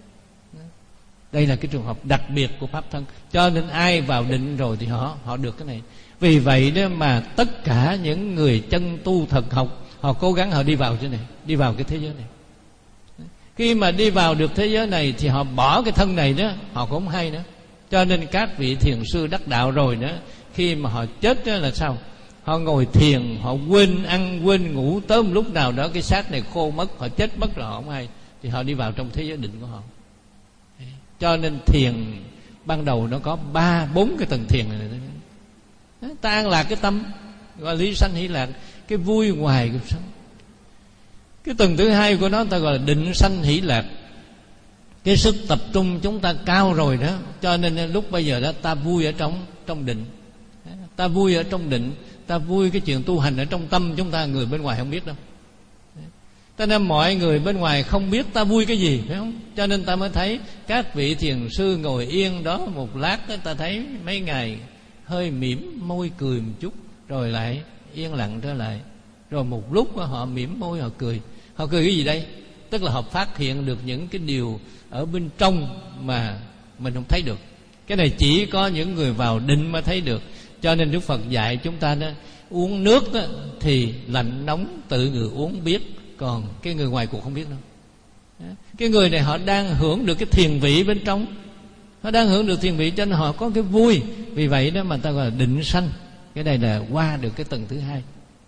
Đây là cái trường hợp đặc biệt của pháp thân. Cho nên ai vào định rồi thì họ họ được cái này. Vì vậy đó mà tất cả những người chân tu thật học, họ cố gắng họ đi vào chỗ này, đi vào cái thế giới này. Khi mà đi vào được thế giới này thì họ bỏ cái thân này đó, họ cũng không hay nữa. Cho nên các vị thiền sư đắc đạo rồi đó, khi mà họ chết đó là sao? Họ ngồi thiền, họ quên ăn quên ngủ, tới một lúc nào đó cái xác này khô mất, họ chết mất rồi họ không hay, thì họ đi vào trong thế giới định của họ. Cho nên thiền ban đầu nó có ba bốn cái tầng thiền này. Ta an lạc cái tâm, gọi là lý sanh hỷ lạc, cái vui ngoài cuộc sống. Cái tầng thứ hai của nó ta gọi là định sanh hỷ lạc. Cái sức tập trung chúng ta cao rồi đó, cho nên lúc bây giờ đó ta vui ở trong trong định, ta vui ở trong định, ta vui cái chuyện tu hành ở trong tâm chúng ta, người bên ngoài không biết đâu. Cho nên mọi người bên ngoài không biết ta vui cái gì, phải không? Cho nên ta mới thấy các vị thiền sư ngồi yên đó một lát đó, ta thấy mấy ngày hơi mỉm môi cười một chút, rồi lại yên lặng trở lại. Rồi một lúc họ mỉm môi họ cười. Họ cười cái gì đây? Tức là họ phát hiện được những cái điều ở bên trong mà mình không thấy được. Cái này chỉ có những người vào định mới thấy được. Cho nên Đức Phật dạy chúng ta đó, uống nước đó, thì lạnh nóng tự người uống biết, còn cái người ngoài cũng không biết đâu. Cái người này họ đang hưởng được cái thiền vị bên trong, họ đang hưởng được thiền vị, cho nên họ có cái vui. Vì vậy đó mà ta gọi là định sanh. Cái này là qua được cái tầng thứ hai.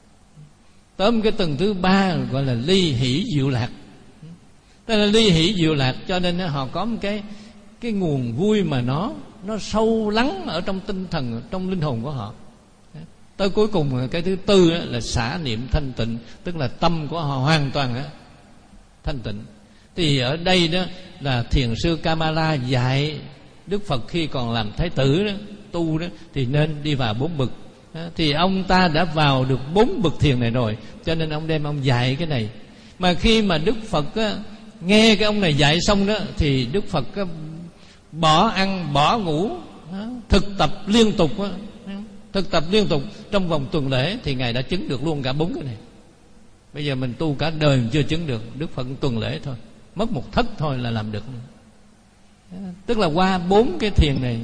Tới cái tầng thứ ba gọi là ly hỷ diệu lạc. Tức là ly hỷ diệu lạc, cho nên họ có một cái cái nguồn vui mà nó nó sâu lắng ở trong tinh thần, trong linh hồn của họ. Tới cuối cùng cái thứ tư là xả niệm thanh tịnh, tức là tâm của họ hoàn toàn thanh tịnh. Thì ở đây đó là thiền sư Kamala dạy Đức Phật khi còn làm thái tử đó, tu đó, thì nên đi vào bốn bậc. Thì ông ta đã vào được bốn bậc thiền này rồi, cho nên ông đem ông dạy cái này. Mà khi mà Đức Phật á, nghe cái ông này dạy xong đó, thì Đức Phật á, bỏ ăn bỏ ngủ, thực tập liên tục á, thực tập liên tục trong vòng tuần lễ, thì Ngài đã chứng được luôn cả bốn cái này. Bây giờ mình tu cả đời mình chưa chứng được, Đức Phật tuần lễ thôi, mất một thất thôi là làm được. Tức là qua bốn cái thiền này.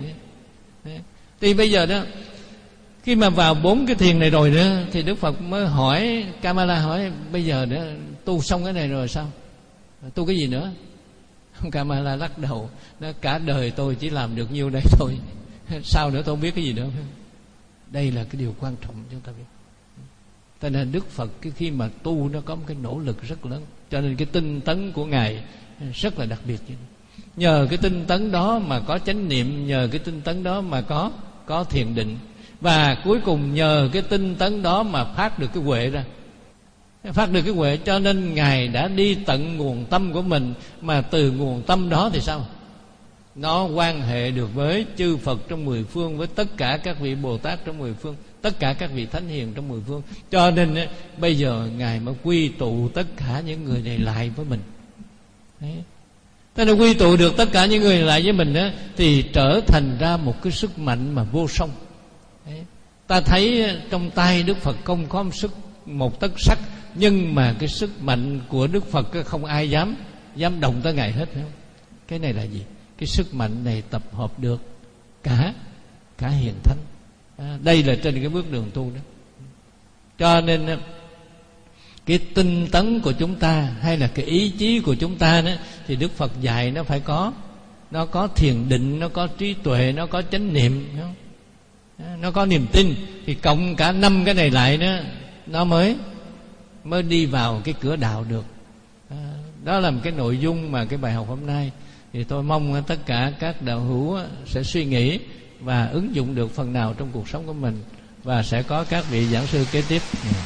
Thì bây giờ đó, khi mà vào bốn cái thiền này rồi đó, thì Đức Phật mới hỏi Kamala, hỏi bây giờ đó tu xong cái này rồi sao, tu cái gì nữa? Kamala lắc đầu, nó cả đời tôi chỉ làm được nhiêu đây thôi, sao nữa tôi không biết cái gì nữa. Đây là cái điều quan trọng chúng ta biết. Cho nên Đức Phật cái khi mà tu nó có một cái nỗ lực rất lớn, cho nên cái tinh tấn của Ngài rất là đặc biệt. Nhờ cái tinh tấn đó mà có chánh niệm, nhờ cái tinh tấn đó mà có có thiền định, và cuối cùng nhờ cái tinh tấn đó mà phát được cái huệ ra, phát được cái huệ. Cho nên Ngài đã đi tận nguồn tâm của mình, mà từ nguồn tâm đó thì sao? Nó quan hệ được với chư Phật trong mười phương, với tất cả các vị Bồ Tát trong mười phương, tất cả các vị Thánh Hiền trong mười phương. Cho nên ấy, bây giờ Ngài mới quy tụ tất cả những người này lại với mình. Đấy. Thế nên quy tụ được tất cả những người lại với mình đó, thì trở thành ra một cái sức mạnh mà vô song. Đấy. Ta thấy trong tay Đức Phật không có một sức một tấc sắt, nhưng mà cái sức mạnh của Đức Phật không ai dám dám động tới Ngài hết, phải không? Cái này là gì? Cái sức mạnh này tập hợp được cả cả hiền thánh. À, đây là trên cái bước đường tu đó. Cho nên cái tinh tấn của chúng ta hay là cái ý chí của chúng ta đó, thì Đức Phật dạy nó phải có, nó có thiền định, nó có trí tuệ, nó có chánh niệm, nó có niềm tin, thì cộng cả năm cái này lại đó, nó mới mới đi vào cái cửa đạo được. Đó là một cái nội dung mà cái bài học hôm nay. Thì tôi mong tất cả các đạo hữu sẽ suy nghĩ và ứng dụng được phần nào trong cuộc sống của mình, và sẽ có các vị giảng sư kế tiếp.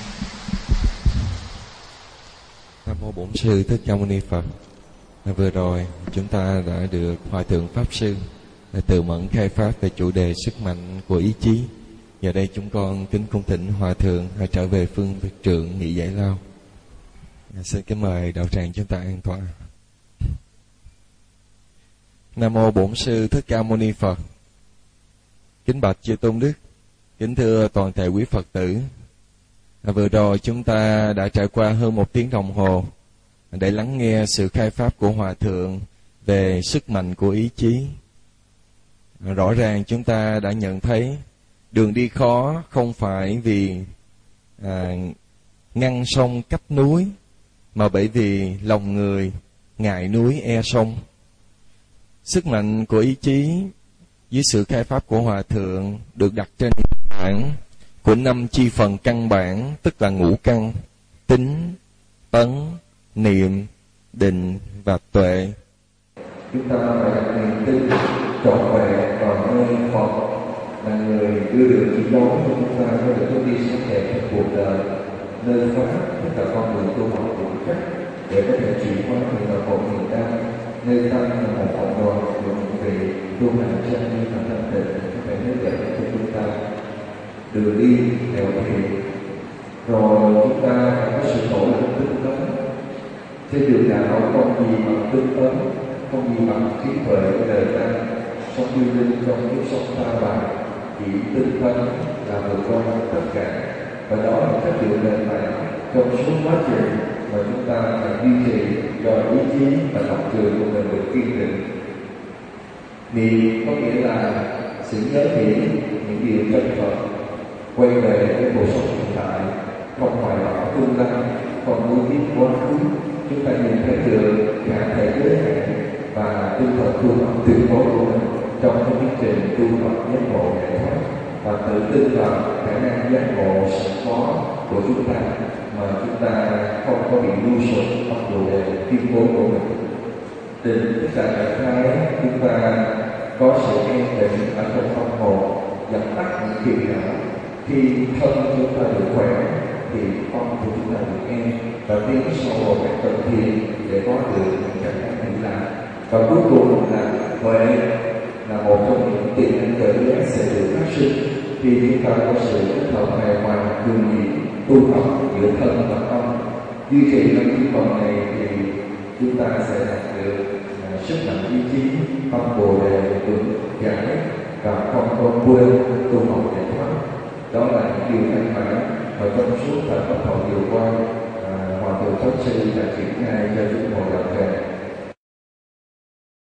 Nam mô Bổn Sư Thích Ca Mâu Ni Phật. Vừa rồi chúng ta đã được Hòa Thượng Pháp Sư từ mẫn khai pháp về chủ đề sức mạnh của ý chí. Giờ đây chúng con kính cung thỉnh Hòa Thượng hãy trở về phương Việt Trượng nghỉ giải lao. Xin kính mời đạo tràng chúng ta an tọa. Nam mô Bổn Sư Thích Ca Mâu Ni Phật. Kính bạch chư tôn đức, kính thưa toàn thể quý Phật tử. Vừa rồi chúng ta đã trải qua hơn một tiếng đồng hồ để lắng nghe sự khai pháp của Hòa Thượng về sức mạnh của ý chí. Rõ ràng chúng ta đã nhận thấy đường đi khó không phải vì à, ngăn sông cách núi, mà bởi vì lòng người ngại núi e sông. Sức mạnh của ý chí dưới sự khai pháp của Hòa Thượng được đặt trên bản của năm chi phần căn bản, tức là ngũ căn: tính, tấn, niệm, định và tuệ. Chúng ta phải đặt niềm tin trọn vẹn vào nơi Phật là người đưa đường chỉ lối cho chúng ta có được bước đi sáng đẹp trong cuộc đời, nơi Pháp tất cả con đường tu học vững chắc để có thể chuyển hóa từ đạo khổ niềm đau, nơi tâm là một cộng đoàn của những vị tu hành chân như và thanh tịnh có thể hướng dẫn cho chúng ta đường đi nẻo thiện. Rồi chúng ta phải có sự nỗ lực tinh tấn. Trên đường đạo không gì bằng tinh tấn, không gì bằng trí tuệ của đời ta. Sống yêu linh trong kiếp sống ta bà, chỉ tinh tấn là vượt qua tất cả. Và đó là chất liệu nền tảng trong suốt quá trình mà chúng ta phải duy trì cho ý chí và lập trường của mình được kiên định. Niệm có nghĩa là sự nhớ nghĩ những điều chân Phật, quay về với cuộc sống hiện tại, không hoài bão tương lai, không nuối tiếc quá khứ. Chúng ta nhìn thấy được cả thể giới hạn và tinh thần tu học tuyệt đối của mình trong cái tiến trình tu học giác ngộ giải thoát, và tự tin vào khả năng giác ngộ sẵn có của chúng ta, mà chúng ta không có bị lưu sụp trong đồ đề tuyên bố của mình. Định tức là trạng thái chúng ta có sự an định ở trong tâm hồn, dập tắt những phiền não. Khi thân chúng ta được khỏe thì tâm của chúng ta được an, và tiến sâu vào các tầng thiền để có được những cảm giác bình lặng. Và cuối cùng là huệ, là một trong những tiềm năng tự giác sẽ được phát sinh khi chúng ta có sự kết hợp hài hòa thường nhị tu học giữa thân và tâm. Duy trì năm cái phần này thì chúng ta sẽ đạt được uh, sức mạnh ý chí, tâm bồ đề vững chãi và không có quên tu học giải thoát. Đó là những điều căn bản và trong suốt thời pháp hội vừa qua, uh, Hòa Thượng Pháp Sư đã triển khai cho chúng ngồi đạo